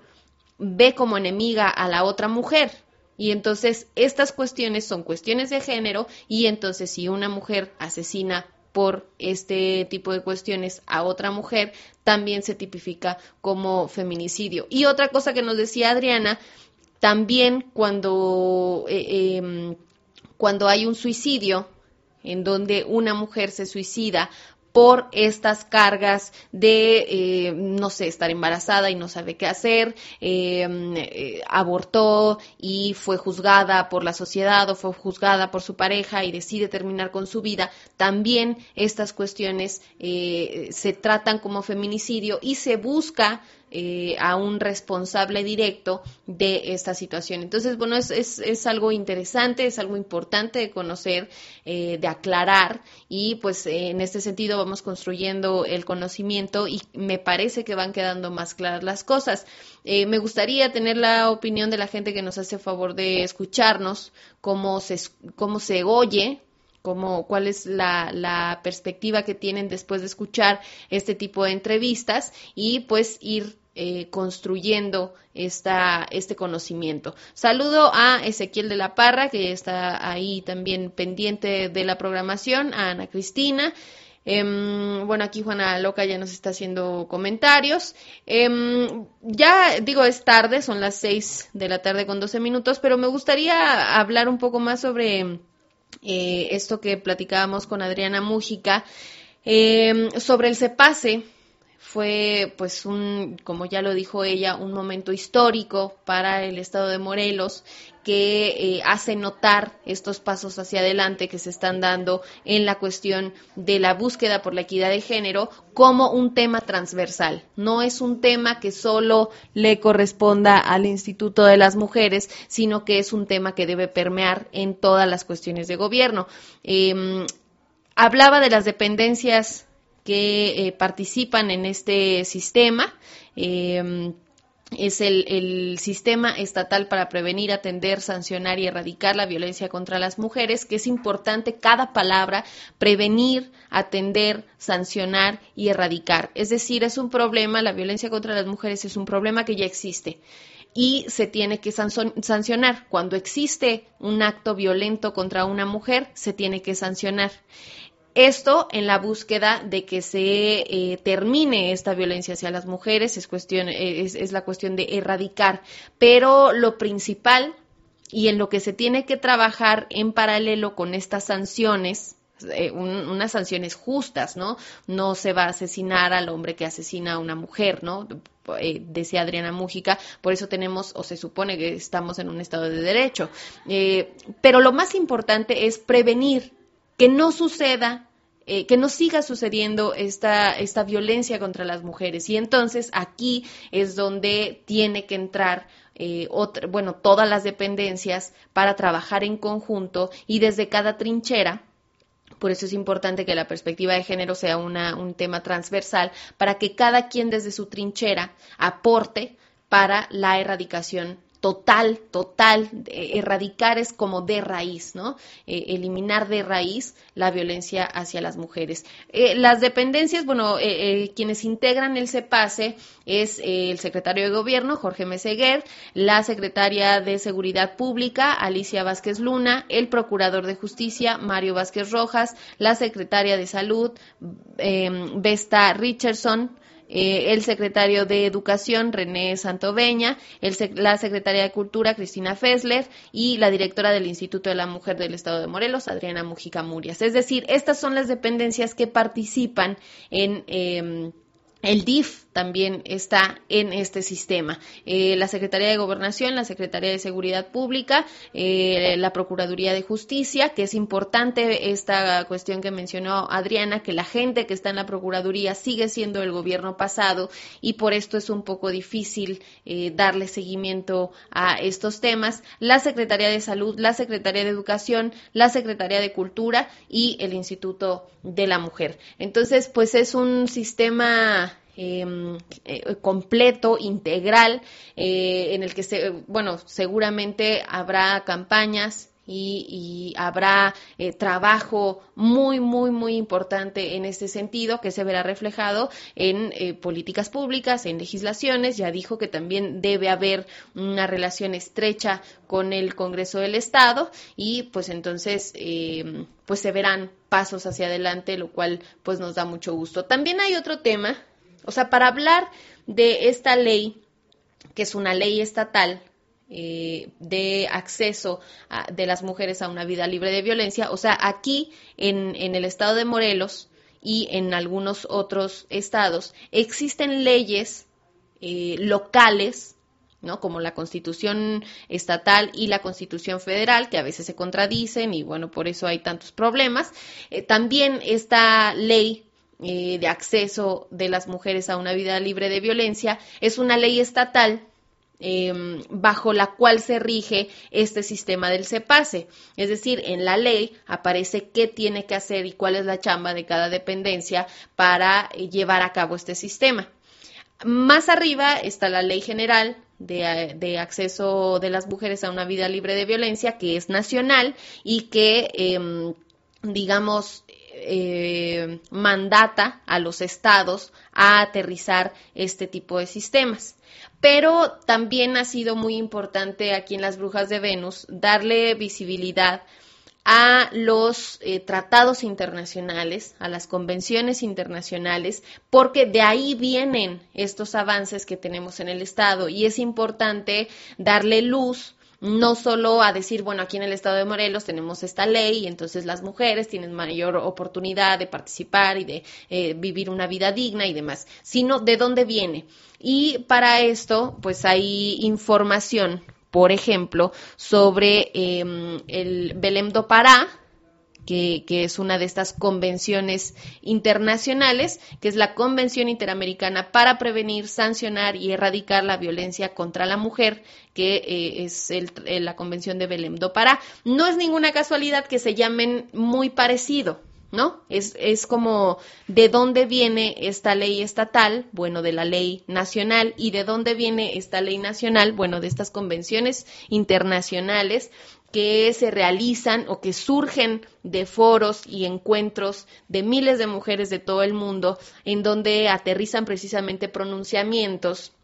ve como enemiga a la otra mujer. Y entonces estas cuestiones son cuestiones de género, y entonces si una mujer asesina por este tipo de cuestiones a otra mujer, también se tipifica como feminicidio. Y otra cosa que nos decía Adriana, también cuando, eh, eh, cuando hay un suicidio, en donde una mujer se suicida por estas cargas de, eh, no sé, estar embarazada y no sabe qué hacer, eh, eh, abortó y fue juzgada por la sociedad o fue juzgada por su pareja y decide terminar con su vida, también estas cuestiones eh, se tratan como feminicidio y se busca Eh, a un responsable directo de esta situación. Entonces, bueno, es, es, es algo interesante, es algo importante de conocer, eh, de aclarar, y pues eh, en este sentido vamos construyendo el conocimiento y me parece que van quedando más claras las cosas. Eh, me gustaría tener la opinión de la gente que nos hace favor de escucharnos, cómo se, cómo se oye, Cómo, cuál es la, la perspectiva que tienen después de escuchar este tipo de entrevistas, y pues ir eh, construyendo esta, este conocimiento. Saludo a Ezequiel de la Parra, que está ahí también pendiente de la programación, a Ana Cristina. Eh, bueno, aquí Juana Loca ya nos está haciendo comentarios. Eh, ya digo, es tarde, son las seis de la tarde con doce minutos, pero me gustaría hablar un poco más sobre Eh, esto que platicábamos con Adriana Mújica, eh, sobre el CEPACE. Fue, pues, un, como ya lo dijo ella, un momento histórico para el estado de Morelos, que eh, hace notar estos pasos hacia adelante que se están dando en la cuestión de la búsqueda por la equidad de género como un tema transversal. No es un tema que solo le corresponda al Instituto de las Mujeres, sino que es un tema que debe permear en todas las cuestiones de gobierno. Eh, hablaba de las dependencias que eh, participan en este sistema. Eh, es el, el sistema estatal para prevenir, atender, sancionar y erradicar la violencia contra las mujeres, que es importante cada palabra: prevenir, atender, sancionar y erradicar. Es decir, es un problema, la violencia contra las mujeres es un problema que ya existe y se tiene que sancionar. Cuando existe un acto violento contra una mujer, se tiene que sancionar. Esto en la búsqueda de que se eh, termine esta violencia hacia las mujeres, es, cuestión, es, es la cuestión de erradicar. Pero lo principal y en lo que se tiene que trabajar en paralelo con estas sanciones, eh, un, unas sanciones justas, ¿no? No se va a asesinar al hombre que asesina a una mujer, ¿no? Eh, decía Adriana Múgica, por eso tenemos, o se supone que estamos en un estado de derecho. Eh, pero lo más importante es prevenir que no suceda, eh, que no siga sucediendo esta, esta violencia contra las mujeres. Y entonces aquí es donde tiene que entrar Eh, otra, bueno, todas las dependencias para trabajar en conjunto y desde cada trinchera. Por eso es importante que la perspectiva de género sea una, un tema transversal, para que cada quien desde su trinchera aporte para la erradicación total, total, eh, erradicar es como de raíz, ¿no? Eh, eliminar de raíz la violencia hacia las mujeres. Eh, las dependencias, bueno, eh, eh, quienes integran el CEPACE es eh, el secretario de Gobierno, Jorge Meseguer, la secretaria de Seguridad Pública, Alicia Vázquez Luna, el procurador de Justicia, Mario Vázquez Rojas, la secretaria de Salud, eh, Vesta Richardson, Eh, el secretario de Educación, René Santoveña, el sec- la secretaria de Cultura, Cristina Fessler, y la directora del Instituto de la Mujer del Estado de Morelos, Adriana Múgica Murias. Es decir, estas son las dependencias que participan en eh, el D I F. También está en este sistema. Eh, la Secretaría de Gobernación, la Secretaría de Seguridad Pública, eh, la Procuraduría de Justicia, que es importante esta cuestión que mencionó Adriana, que la gente que está en la Procuraduría sigue siendo el gobierno pasado y por esto es un poco difícil eh, darle seguimiento a estos temas. La Secretaría de Salud, la Secretaría de Educación, la Secretaría de Cultura y el Instituto de la Mujer. Entonces, pues es un sistema Eh, eh, completo, integral, eh, en el que, se, bueno, seguramente habrá campañas y, y habrá eh, trabajo muy, muy, muy importante en este sentido, que se verá reflejado en eh, políticas públicas, en legislaciones. Ya dijo que también debe haber una relación estrecha con el Congreso del Estado y pues entonces eh, pues se verán pasos hacia adelante, lo cual pues nos da mucho gusto. También hay otro tema. O sea, para hablar de esta ley, que es una ley estatal eh, de acceso a, de las mujeres a una vida libre de violencia, o sea, aquí en, en el estado de Morelos y en algunos otros estados existen leyes eh, locales, ¿no? Como la Constitución estatal y la Constitución federal, que a veces se contradicen y bueno, por eso hay tantos problemas. Eh, también esta ley Eh, de acceso de las mujeres a una vida libre de violencia es una ley estatal eh, bajo la cual se rige este sistema del CEPACE. Es decir, en la ley aparece qué tiene que hacer y cuál es la chamba de cada dependencia para eh, llevar a cabo este sistema. Más arriba está la Ley General de, de Acceso de las Mujeres a una Vida Libre de Violencia, que es nacional y que, eh, digamos, Eh, mandata a los estados a aterrizar este tipo de sistemas. Pero también ha sido muy importante aquí en Las Brujas de Venus darle visibilidad a los eh, tratados internacionales, a las convenciones internacionales, porque de ahí vienen estos avances que tenemos en el estado y es importante darle luz no solo a decir, bueno, aquí en el estado de Morelos tenemos esta ley y entonces las mujeres tienen mayor oportunidad de participar y de eh, vivir una vida digna y demás, sino de dónde viene. Y para esto, pues hay información, por ejemplo, sobre eh, el Belém do Pará, Que, que es una de estas convenciones internacionales, que es la Convención Interamericana para Prevenir, Sancionar y Erradicar la Violencia contra la Mujer, que eh, es el, la Convención de Belém do Pará. No es ninguna casualidad que se llamen muy parecido, ¿no? Es, es como de dónde viene esta ley estatal, bueno, de la ley nacional, y de dónde viene esta ley nacional, bueno, de estas convenciones internacionales que se realizan o que surgen de foros y encuentros de miles de mujeres de todo el mundo, en donde aterrizan precisamente pronunciamientos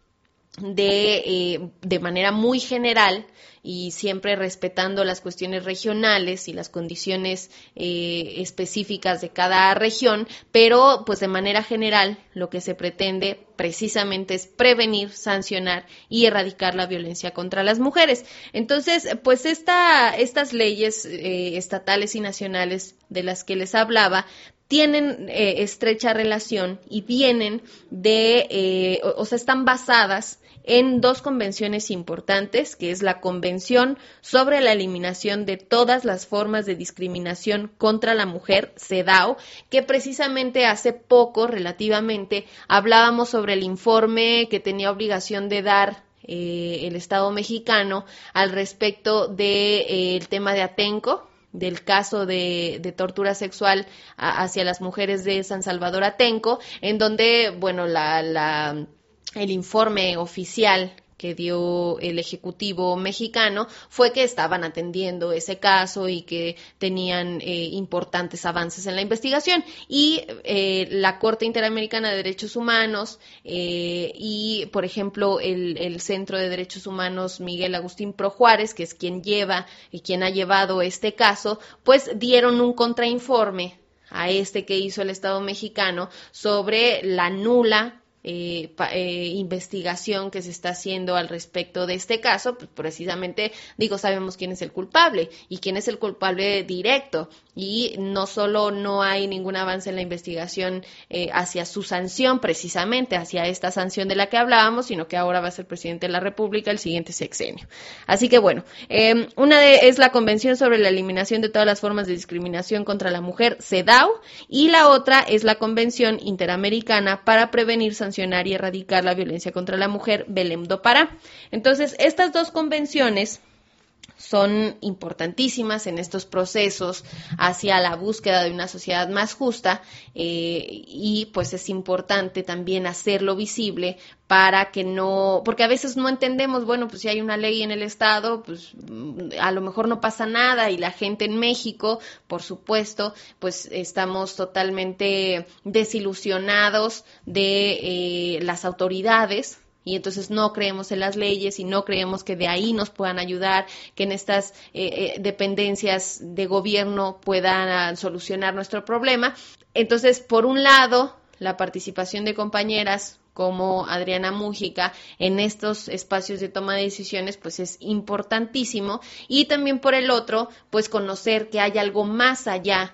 de, eh, de manera muy general y siempre respetando las cuestiones regionales y las condiciones eh, específicas de cada región, pero pues de manera general lo que se pretende precisamente es prevenir, sancionar y erradicar la violencia contra las mujeres. Entonces, pues esta, estas leyes eh, estatales y nacionales de las que les hablaba tienen eh, estrecha relación y vienen de, eh, o, o sea, están basadas en dos convenciones importantes, que es la Convención sobre la Eliminación de todas las formas de discriminación contra la mujer, CEDAW, que precisamente hace poco, relativamente, hablábamos sobre el informe que tenía obligación de dar eh, el Estado mexicano al respecto del de, eh, el tema de Atenco, del caso de, de tortura sexual a, hacia las mujeres de San Salvador Atenco, en donde, bueno, la, la, el informe oficial que dio el Ejecutivo mexicano fue que estaban atendiendo ese caso y que tenían eh, importantes avances en la investigación. Y eh, la Corte Interamericana de Derechos Humanos eh, y, por ejemplo, el, el Centro de Derechos Humanos Miguel Agustín Pro Juárez, que es quien lleva y quien ha llevado este caso, pues dieron un contrainforme a este que hizo el Estado mexicano sobre la nula Eh, pa, eh, investigación que se está haciendo al respecto de este caso. Pues precisamente, digo, sabemos quién es el culpable y quién es el culpable directo, y no solo no hay ningún avance en la investigación eh, hacia su sanción, precisamente hacia esta sanción de la que hablábamos, sino que ahora va a ser presidente de la República el siguiente sexenio. Así que bueno, eh, una de, es la Convención sobre la Eliminación de todas las formas de discriminación contra la mujer, CEDAW, y la otra es la Convención Interamericana para prevenir, sancionar y erradicar la violencia contra la mujer, Belém do Pará. Entonces, estas dos convenciones son importantísimas en estos procesos hacia la búsqueda de una sociedad más justa, eh, y pues es importante también hacerlo visible para que no, porque a veces no entendemos, bueno, pues si hay una ley en el Estado, pues a lo mejor no pasa nada, y la gente en México, por supuesto, pues estamos totalmente desilusionados de eh, las autoridades, y entonces no creemos en las leyes y no creemos que de ahí nos puedan ayudar, que en estas eh, eh, dependencias de gobierno puedan solucionar nuestro problema. Entonces, por un lado, la participación de compañeras como Adriana Mújica en estos espacios de toma de decisiones, pues es importantísimo, y también por el otro, pues conocer que hay algo más allá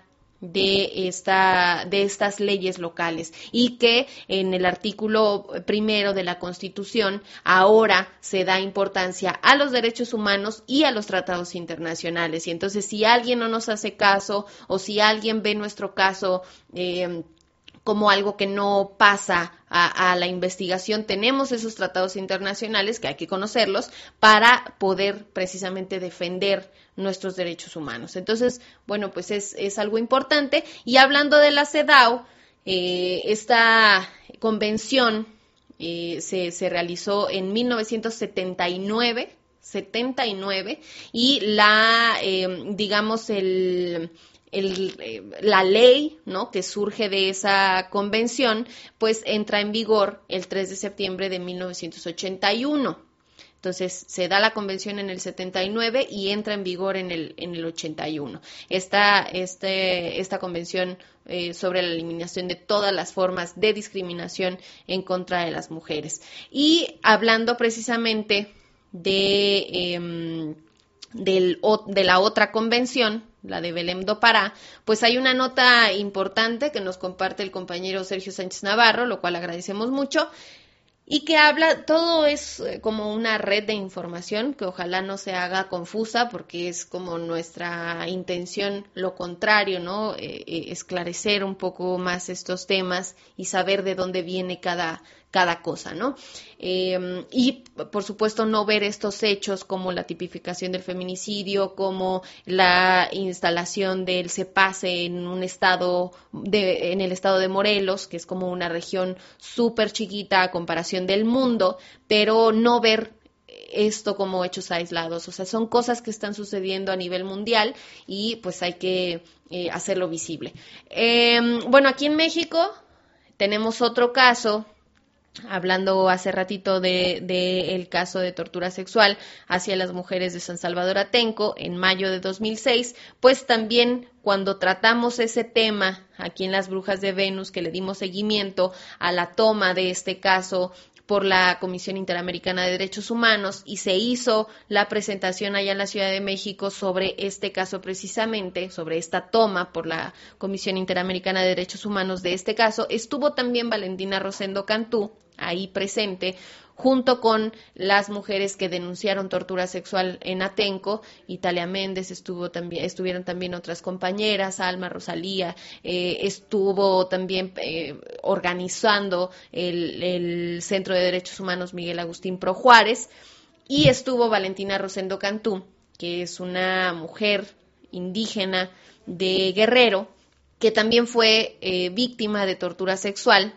de esta de estas leyes locales, y que en el artículo primero de la Constitución ahora se da importancia a los derechos humanos y a los tratados internacionales. Y entonces, si alguien no nos hace caso, o si alguien ve nuestro caso eh, como algo que no pasa a, a la investigación, tenemos esos tratados internacionales que hay que conocerlos para poder precisamente defender nuestros derechos humanos. Entonces, bueno, pues es, es algo importante. Y hablando de la CEDAW, eh, esta convención eh, se, se realizó en mil novecientos setenta y nueve, setenta y nueve, y la, eh, digamos, el... El, eh, la ley, ¿no?, que surge de esa convención, pues entra en vigor el tres de septiembre de mil novecientos ochenta y uno. Entonces, se da la convención en el setenta y nueve y entra en vigor en el, en el ochenta y uno. Esta, este, esta convención eh, sobre la eliminación de todas las formas de discriminación en contra de las mujeres. Y hablando precisamente de... Eh, Del, de la otra convención, la de Belém do Pará, pues hay una nota importante que nos comparte el compañero Sergio Sánchez Navarro, lo cual agradecemos mucho, y que habla, todo es como una red de información que ojalá no se haga confusa, porque es como nuestra intención lo contrario, ¿no? Eh, eh, esclarecer un poco más estos temas y saber de dónde viene cada cada cosa, ¿no? Eh, y, por supuesto, no ver estos hechos como la tipificación del feminicidio, como la instalación del CEPACE en un estado, de, en el estado de Morelos, que es como una región súper chiquita a comparación del mundo, pero no ver esto como hechos aislados. O sea, son cosas que están sucediendo a nivel mundial y pues hay que eh, hacerlo visible. Eh, bueno, aquí en México tenemos otro caso hablando hace ratito de, de el caso de tortura sexual hacia las mujeres de San Salvador Atenco en mayo de dos mil seis, pues también cuando tratamos ese tema aquí en Las Brujas de Venus, que le dimos seguimiento a la toma de este caso por la Comisión Interamericana de Derechos Humanos y se hizo la presentación allá en la Ciudad de México sobre este caso precisamente, sobre esta toma por la Comisión Interamericana de Derechos Humanos de este caso, estuvo también Valentina Rosendo Cantú ahí presente, junto con las mujeres que denunciaron tortura sexual en Atenco. Italia Méndez estuvo también, estuvieron también otras compañeras, Alma, Rosalía, eh, estuvo también eh, organizando el, el Centro de Derechos Humanos Miguel Agustín Pro Juárez, y estuvo Valentina Rosendo Cantú, que es una mujer indígena de Guerrero, que también fue eh, víctima de tortura sexual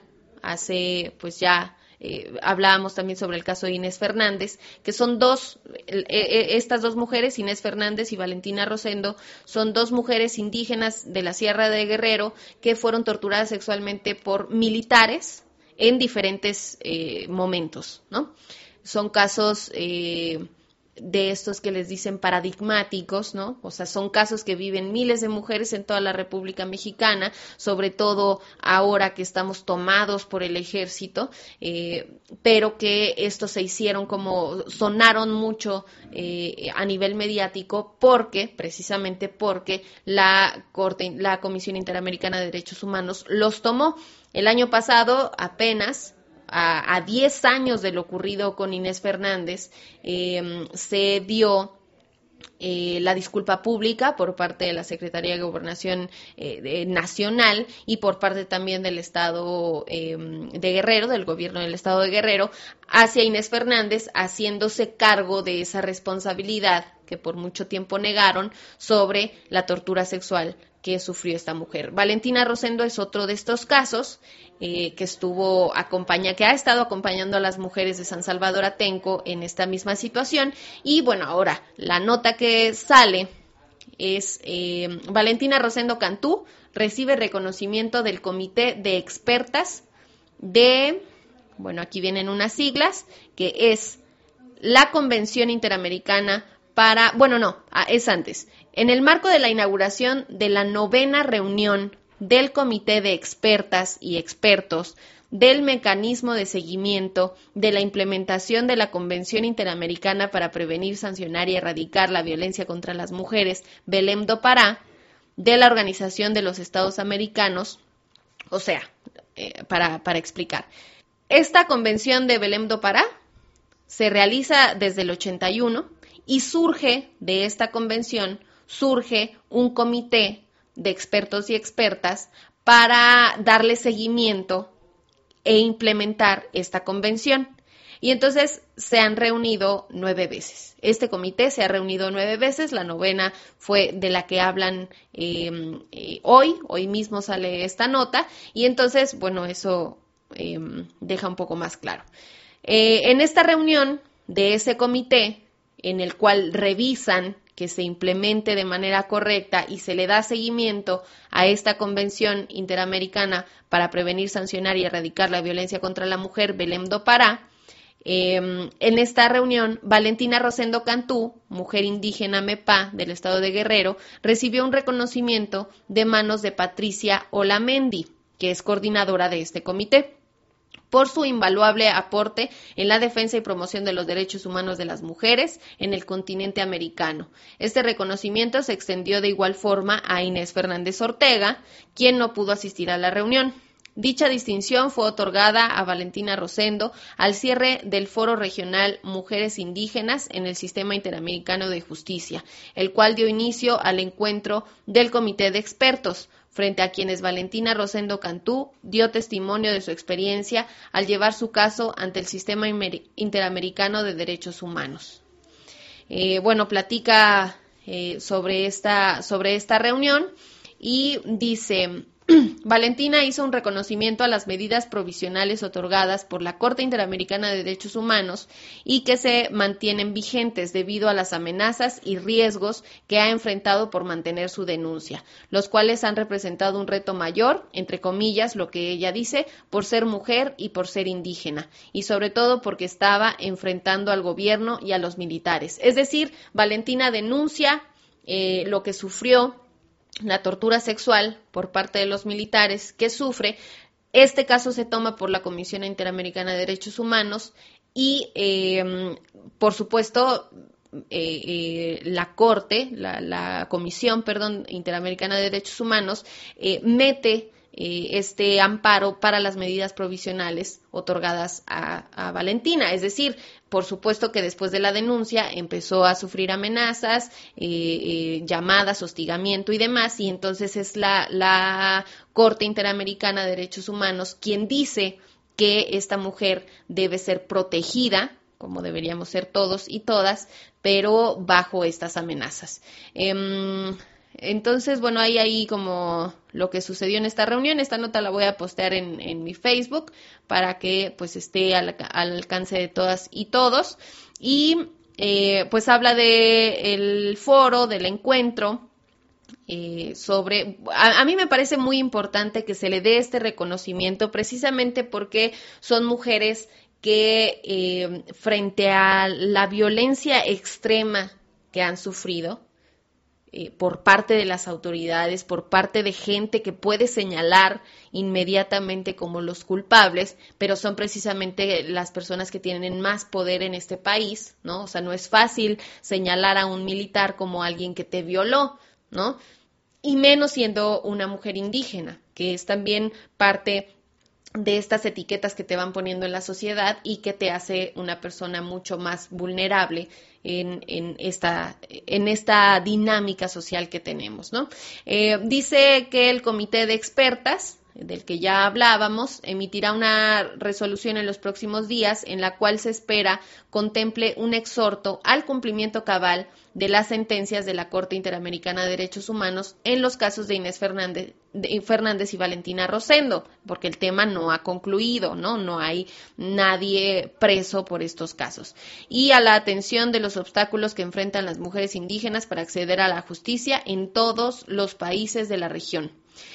hace pues ya Eh, hablábamos también sobre el caso de Inés Fernández, que son dos, eh, estas dos mujeres, Inés Fernández y Valentina Rosendo, son dos mujeres indígenas de la Sierra de Guerrero que fueron torturadas sexualmente por militares en diferentes eh, momentos, ¿no? Son casos eh, de estos que les dicen paradigmáticos, ¿no? O sea, son casos que viven miles de mujeres en toda la República Mexicana, sobre todo ahora que estamos tomados por el ejército, eh, pero que estos se hicieron como, sonaron mucho eh, a nivel mediático porque, precisamente porque la Corte, la Comisión Interamericana de Derechos Humanos los tomó. El año pasado apenas, a diez años de lo ocurrido con Inés Fernández, eh, se dio eh, la disculpa pública por parte de la Secretaría de Gobernación eh, de, Nacional y por parte también del Estado eh, de Guerrero, del gobierno del Estado de Guerrero, hacia Inés Fernández, haciéndose cargo de esa responsabilidad que por mucho tiempo negaron sobre la tortura sexual que sufrió esta mujer. Valentina Rosendo es otro de estos casos eh, que estuvo acompaña, que ha estado acompañando a las mujeres de San Salvador Atenco en esta misma situación. Y bueno, ahora la nota que sale es eh, Valentina Rosendo Cantú recibe reconocimiento del Comité de Expertas de, bueno, aquí vienen unas siglas, que es la Convención Interamericana para, bueno, no, es antes. En el marco de la inauguración de la novena reunión del Comité de Expertas y Expertos del Mecanismo de Seguimiento de la Implementación de la Convención Interamericana para Prevenir, Sancionar y Erradicar la Violencia contra las Mujeres, Belém do Pará, de la Organización de los Estados Americanos, o sea, eh, para, para explicar. Esta Convención de Belém do Pará se realiza desde el ochenta y uno y surge de esta convención surge un comité de expertos y expertas para darle seguimiento e implementar esta convención. Y entonces se han reunido nueve veces. Este comité se ha reunido nueve veces, la novena fue de la que hablan eh, eh, hoy, hoy mismo sale esta nota, y entonces, bueno, eso eh, deja un poco más claro. Eh, en esta reunión de ese comité, en el cual revisan que se implemente de manera correcta y se le da seguimiento a esta Convención Interamericana para Prevenir, Sancionar y Erradicar la Violencia contra la Mujer, Belém do Pará. Eh, en esta reunión, Valentina Rosendo Cantú, mujer indígena Mepá del estado de Guerrero, recibió un reconocimiento de manos de Patricia Olamendi, que es coordinadora de este comité, por su invaluable aporte en la defensa y promoción de los derechos humanos de las mujeres en el continente americano. Este reconocimiento se extendió de igual forma a Inés Fernández Ortega, quien no pudo asistir a la reunión. Dicha distinción fue otorgada a Valentina Rosendo al cierre del Foro Regional Mujeres Indígenas en el Sistema Interamericano de Justicia, el cual dio inicio al encuentro del Comité de Expertos, frente a quienes Valentina Rosendo Cantú dio testimonio de su experiencia al llevar su caso ante el Sistema Interamericano de Derechos Humanos. Eh, bueno, platica eh, sobre esta, sobre esta reunión y dice: Valentina hizo un reconocimiento a las medidas provisionales otorgadas por la Corte Interamericana de Derechos Humanos y que se mantienen vigentes debido a las amenazas y riesgos que ha enfrentado por mantener su denuncia, los cuales han representado un reto mayor, entre comillas, lo que ella dice, por ser mujer y por ser indígena, y sobre todo porque estaba enfrentando al gobierno y a los militares. Es decir, Valentina denuncia eh, lo que sufrió, la tortura sexual por parte de los militares que sufre. Este caso se toma por la Comisión Interamericana de Derechos Humanos y, eh, por supuesto, eh, eh, la Corte, la, la Comisión, perdón, Interamericana de Derechos Humanos eh, mete eh, este amparo para las medidas provisionales otorgadas a, a Valentina. Es decir, por supuesto que después de la denuncia empezó a sufrir amenazas, eh, eh, llamadas, hostigamiento y demás, y entonces es la, la Corte Interamericana de Derechos Humanos quien dice que esta mujer debe ser protegida, como deberíamos ser todos y todas, pero bajo estas amenazas. Eh, Entonces, bueno, hay ahí como lo que sucedió en esta reunión. Esta nota la voy a postear en, en mi Facebook para que pues esté al, al alcance de todas y todos. Y eh, pues habla de el foro, del encuentro, eh, sobre... A, a mí me parece muy importante que se le dé este reconocimiento precisamente porque son mujeres que eh, frente a la violencia extrema que han sufrido, Eh, por parte de las autoridades, por parte de gente que puede señalar inmediatamente como los culpables, pero son precisamente las personas que tienen más poder en este país, ¿no? O sea, no es fácil señalar a un militar como alguien que te violó, ¿no? Y menos siendo una mujer indígena, que es también parte de estas etiquetas que te van poniendo en la sociedad y que te hace una persona mucho más vulnerable en, en, esta, en esta dinámica social que tenemos, ¿no? Eh, dice que el comité de expertas, del que ya hablábamos, emitirá una resolución en los próximos días en la cual se espera contemple un exhorto al cumplimiento cabal de las sentencias de la Corte Interamericana de Derechos Humanos en los casos de Inés Fernández, de Fernández y Valentina Rosendo, porque el tema no ha concluido, ¿no? No hay nadie preso por estos casos. Y a la atención de los obstáculos que enfrentan las mujeres indígenas para acceder a la justicia en todos los países de la región.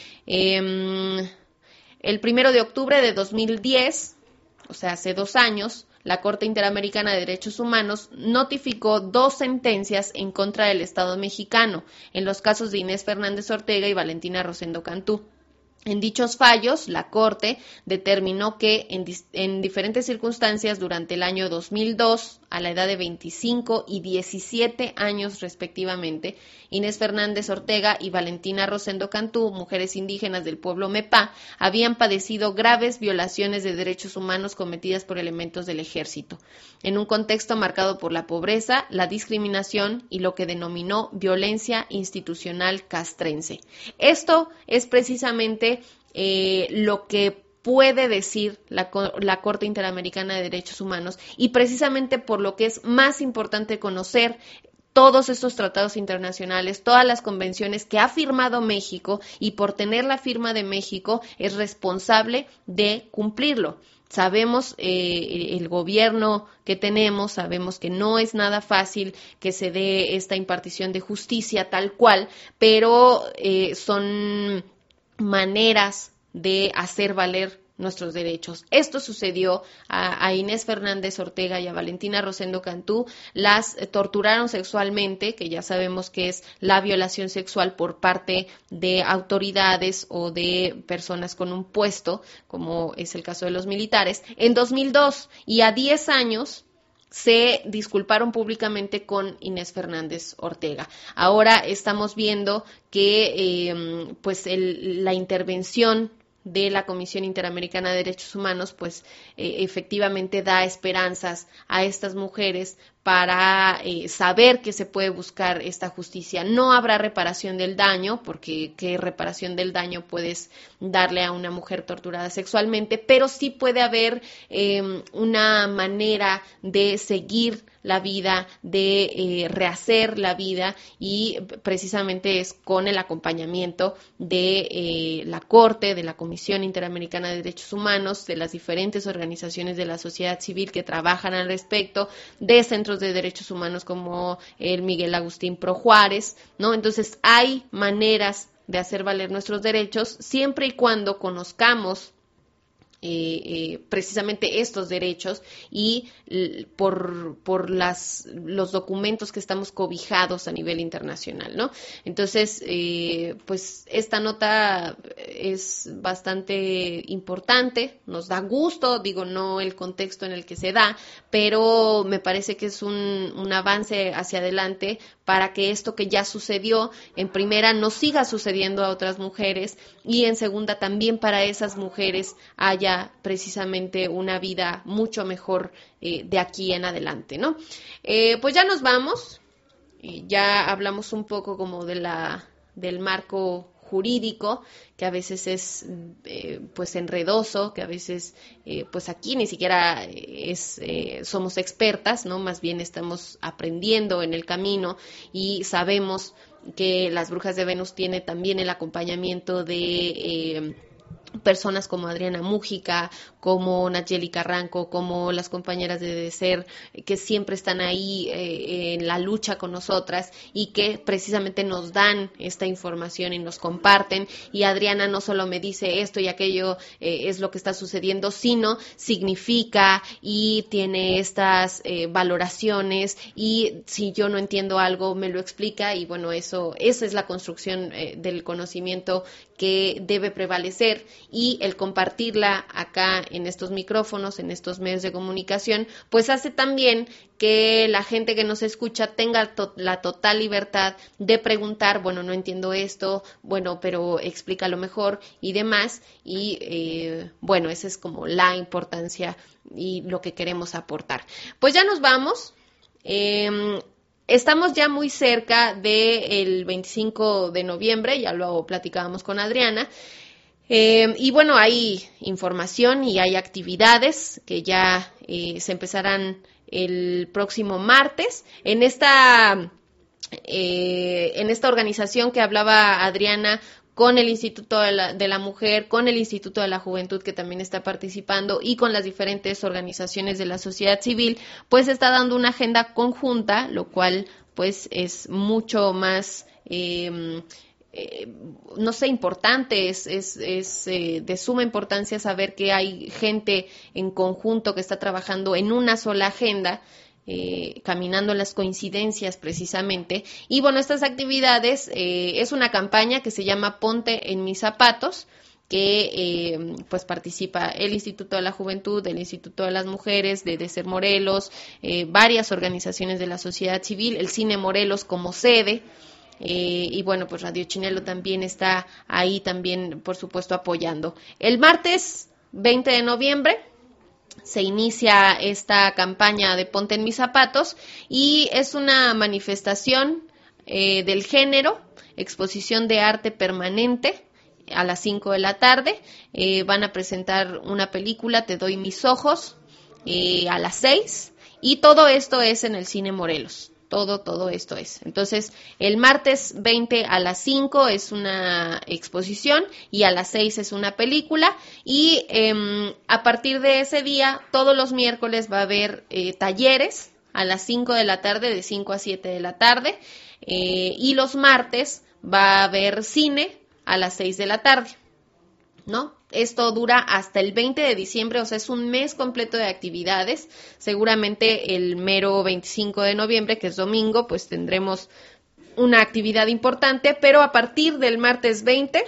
Eh, el primero de octubre de dos mil diez, o sea, hace dos años, la Corte Interamericana de Derechos Humanos notificó dos sentencias en contra del Estado mexicano en los casos de Inés Fernández Ortega y Valentina Rosendo Cantú. En dichos fallos, la Corte determinó que en, en diferentes circunstancias durante el año dos mil dos, a la edad de veinticinco y diecisiete años respectivamente, Inés Fernández Ortega y Valentina Rosendo Cantú, mujeres indígenas del pueblo Mepá, habían padecido graves violaciones de derechos humanos cometidas por elementos del ejército, en un contexto marcado por la pobreza, la discriminación y lo que denominó violencia institucional castrense. Esto es precisamente Eh, lo que puede decir la, la Corte Interamericana de Derechos Humanos y precisamente por lo que es más importante conocer todos estos tratados internacionales, todas las convenciones que ha firmado México y por tener la firma de México es responsable de cumplirlo. Sabemos eh, el gobierno que tenemos, sabemos que no es nada fácil que se dé esta impartición de justicia tal cual, pero eh, son maneras de hacer valer nuestros derechos. Esto sucedió a, a Inés Fernández Ortega y a Valentina Rosendo Cantú. Las eh, torturaron sexualmente, que ya sabemos que es la violación sexual por parte de autoridades o de personas con un puesto, como es el caso de los militares, en dos mil dos, y a diez años se disculparon públicamente con Inés Fernández Ortega. Ahora estamos viendo que eh, pues el, la intervención de la Comisión Interamericana de Derechos Humanos pues eh, efectivamente da esperanzas a estas mujeres para eh, saber que se puede buscar esta justicia. No habrá reparación del daño, porque qué reparación del daño puedes darle a una mujer torturada sexualmente, pero sí puede haber eh, una manera de seguir la vida, de eh, rehacer la vida, y precisamente es con el acompañamiento de eh, la Corte, de la Comisión Interamericana de Derechos Humanos, de las diferentes organizaciones de la sociedad civil que trabajan al respecto, de centros de derechos humanos como el Miguel Agustín Pro Juárez, ¿no? Entonces hay maneras de hacer valer nuestros derechos siempre y cuando conozcamos Eh, eh, precisamente estos derechos y l- por, por las, los documentos que estamos cobijados a nivel internacional, ¿no? Entonces, eh, pues esta nota es bastante importante, nos da gusto, digo, no el contexto en el que se da, pero me parece que es un, un avance hacia adelante para que esto que ya sucedió, en primera, no siga sucediendo a otras mujeres, y en segunda, también para esas mujeres haya precisamente una vida mucho mejor eh, de aquí en adelante, ¿no? Eh, pues ya nos vamos, eh, ya hablamos un poco como de la, del marco jurídico, que a veces es eh, pues enredoso, que a veces eh, pues aquí ni siquiera es eh, somos expertas, ¿no? Más bien estamos aprendiendo en el camino y sabemos que Las Brujas de Venus tiene también el acompañamiento de eh, personas como Adriana Mújica, como Nayeli Carranco, como las compañeras de DECER, que siempre están ahí eh, en la lucha con nosotras y que precisamente nos dan esta información y nos comparten. Y Adriana no solo me dice esto y aquello eh, es lo que está sucediendo, sino significa y tiene estas eh, valoraciones, y si yo no entiendo algo me lo explica, y bueno, eso, esa es la construcción eh, del conocimiento que debe prevalecer, y el compartirla acá en estos micrófonos, en estos medios de comunicación, pues hace también que la gente que nos escucha tenga to- la total libertad de preguntar, bueno, no entiendo esto, bueno, pero explícalo mejor y demás, y eh, bueno, esa es como la importancia y lo que queremos aportar. Pues ya nos vamos. Eh, Estamos ya muy cerca del veinticinco de noviembre, ya lo platicábamos con Adriana, eh, y bueno, hay información y hay actividades que ya eh, se empezarán el próximo martes. En esta, eh, en esta organización que hablaba Adriana, con el Instituto de la, de la Mujer, con el Instituto de la Juventud, que también está participando, y con las diferentes organizaciones de la sociedad civil, pues está dando una agenda conjunta, lo cual pues es mucho más, eh, eh, no sé, importante, es, es, es eh, de suma importancia saber que hay gente en conjunto que está trabajando en una sola agenda, Eh, caminando las coincidencias precisamente. Y bueno, estas actividades eh, es una campaña que se llama Ponte en mis zapatos, que eh, pues participa el Instituto de la Juventud, el Instituto de las Mujeres, de DECER Morelos, eh, varias organizaciones de la sociedad civil, el Cine Morelos como sede. Eh, y bueno, pues Radio Chinelo también está ahí, también por supuesto apoyando. El martes veinte de noviembre se inicia esta campaña de Ponte en mis zapatos, y es una manifestación eh, del género, exposición de arte permanente a las cinco de la tarde. Eh, van a presentar una película, Te doy mis ojos, eh, a las seis, y todo esto es en el Cine Morelos. Todo, todo esto es. Entonces, el martes veinte a las cinco es una exposición y a las seis es una película, y eh, a partir de ese día, todos los miércoles va a haber eh, talleres a las cinco de la tarde, de cinco a siete de la tarde, eh, y los martes va a haber cine a las seis de la tarde, ¿no? Esto dura hasta el veinte de diciembre, o sea, es un mes completo de actividades. Seguramente el mero veinticinco de noviembre, que es domingo, pues tendremos una actividad importante, pero a partir del martes veinte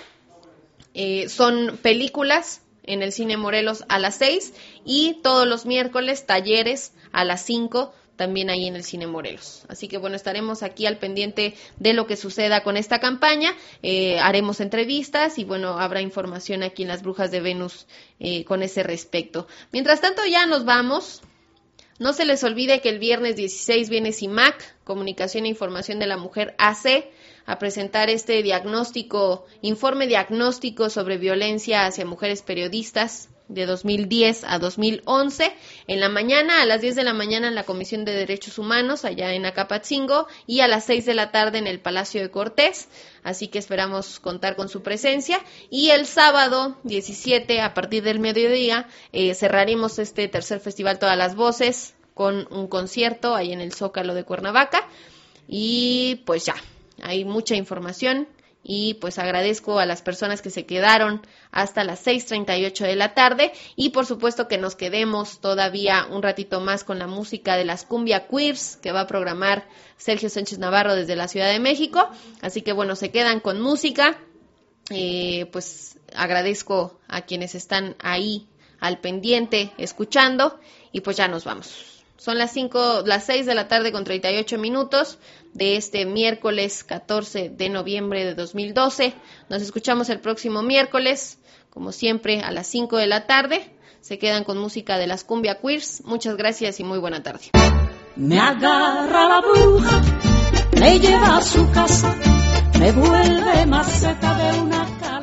eh, son películas en el Cine Morelos a las seis, y todos los miércoles talleres a las cinco, también ahí en el Cine Morelos. Así que bueno, estaremos aquí al pendiente de lo que suceda con esta campaña, eh, haremos entrevistas y bueno, habrá información aquí en Las Brujas de Venus eh, con ese respecto. Mientras tanto, ya nos vamos. No se les olvide que el viernes dieciséis viene CIMAC, Comunicación e Información de la Mujer A C, a presentar este diagnóstico, informe diagnóstico sobre violencia hacia mujeres periodistas de dos mil diez a dos mil once, en la mañana, a las diez de la mañana en la Comisión de Derechos Humanos, allá en Acapatzingo, y a las seis de la tarde en el Palacio de Cortés, así que esperamos contar con su presencia, y el sábado diecisiete, a partir del mediodía, eh, cerraremos este tercer festival Todas las Voces, con un concierto ahí en el Zócalo de Cuernavaca, y pues ya, hay mucha información. Y pues agradezco a las personas que se quedaron hasta las seis treinta y ocho de la tarde y por supuesto que nos quedemos todavía un ratito más con la música de las Cumbia Queers que va a programar Sergio Sánchez Navarro desde la Ciudad de México. Así que bueno, se quedan con música. Eh, pues agradezco a quienes están ahí al pendiente escuchando y pues ya nos vamos. Son las cinco, las seis de la tarde con treinta y ocho minutos de este miércoles catorce de noviembre de dos mil doce. Nos escuchamos el próximo miércoles, como siempre, a las cinco de la tarde. Se quedan con música de las Cumbia Queers. Muchas gracias y muy buena tarde. Me agarra la bruja, me lleva a su casa, me vuelve maceta de una casa.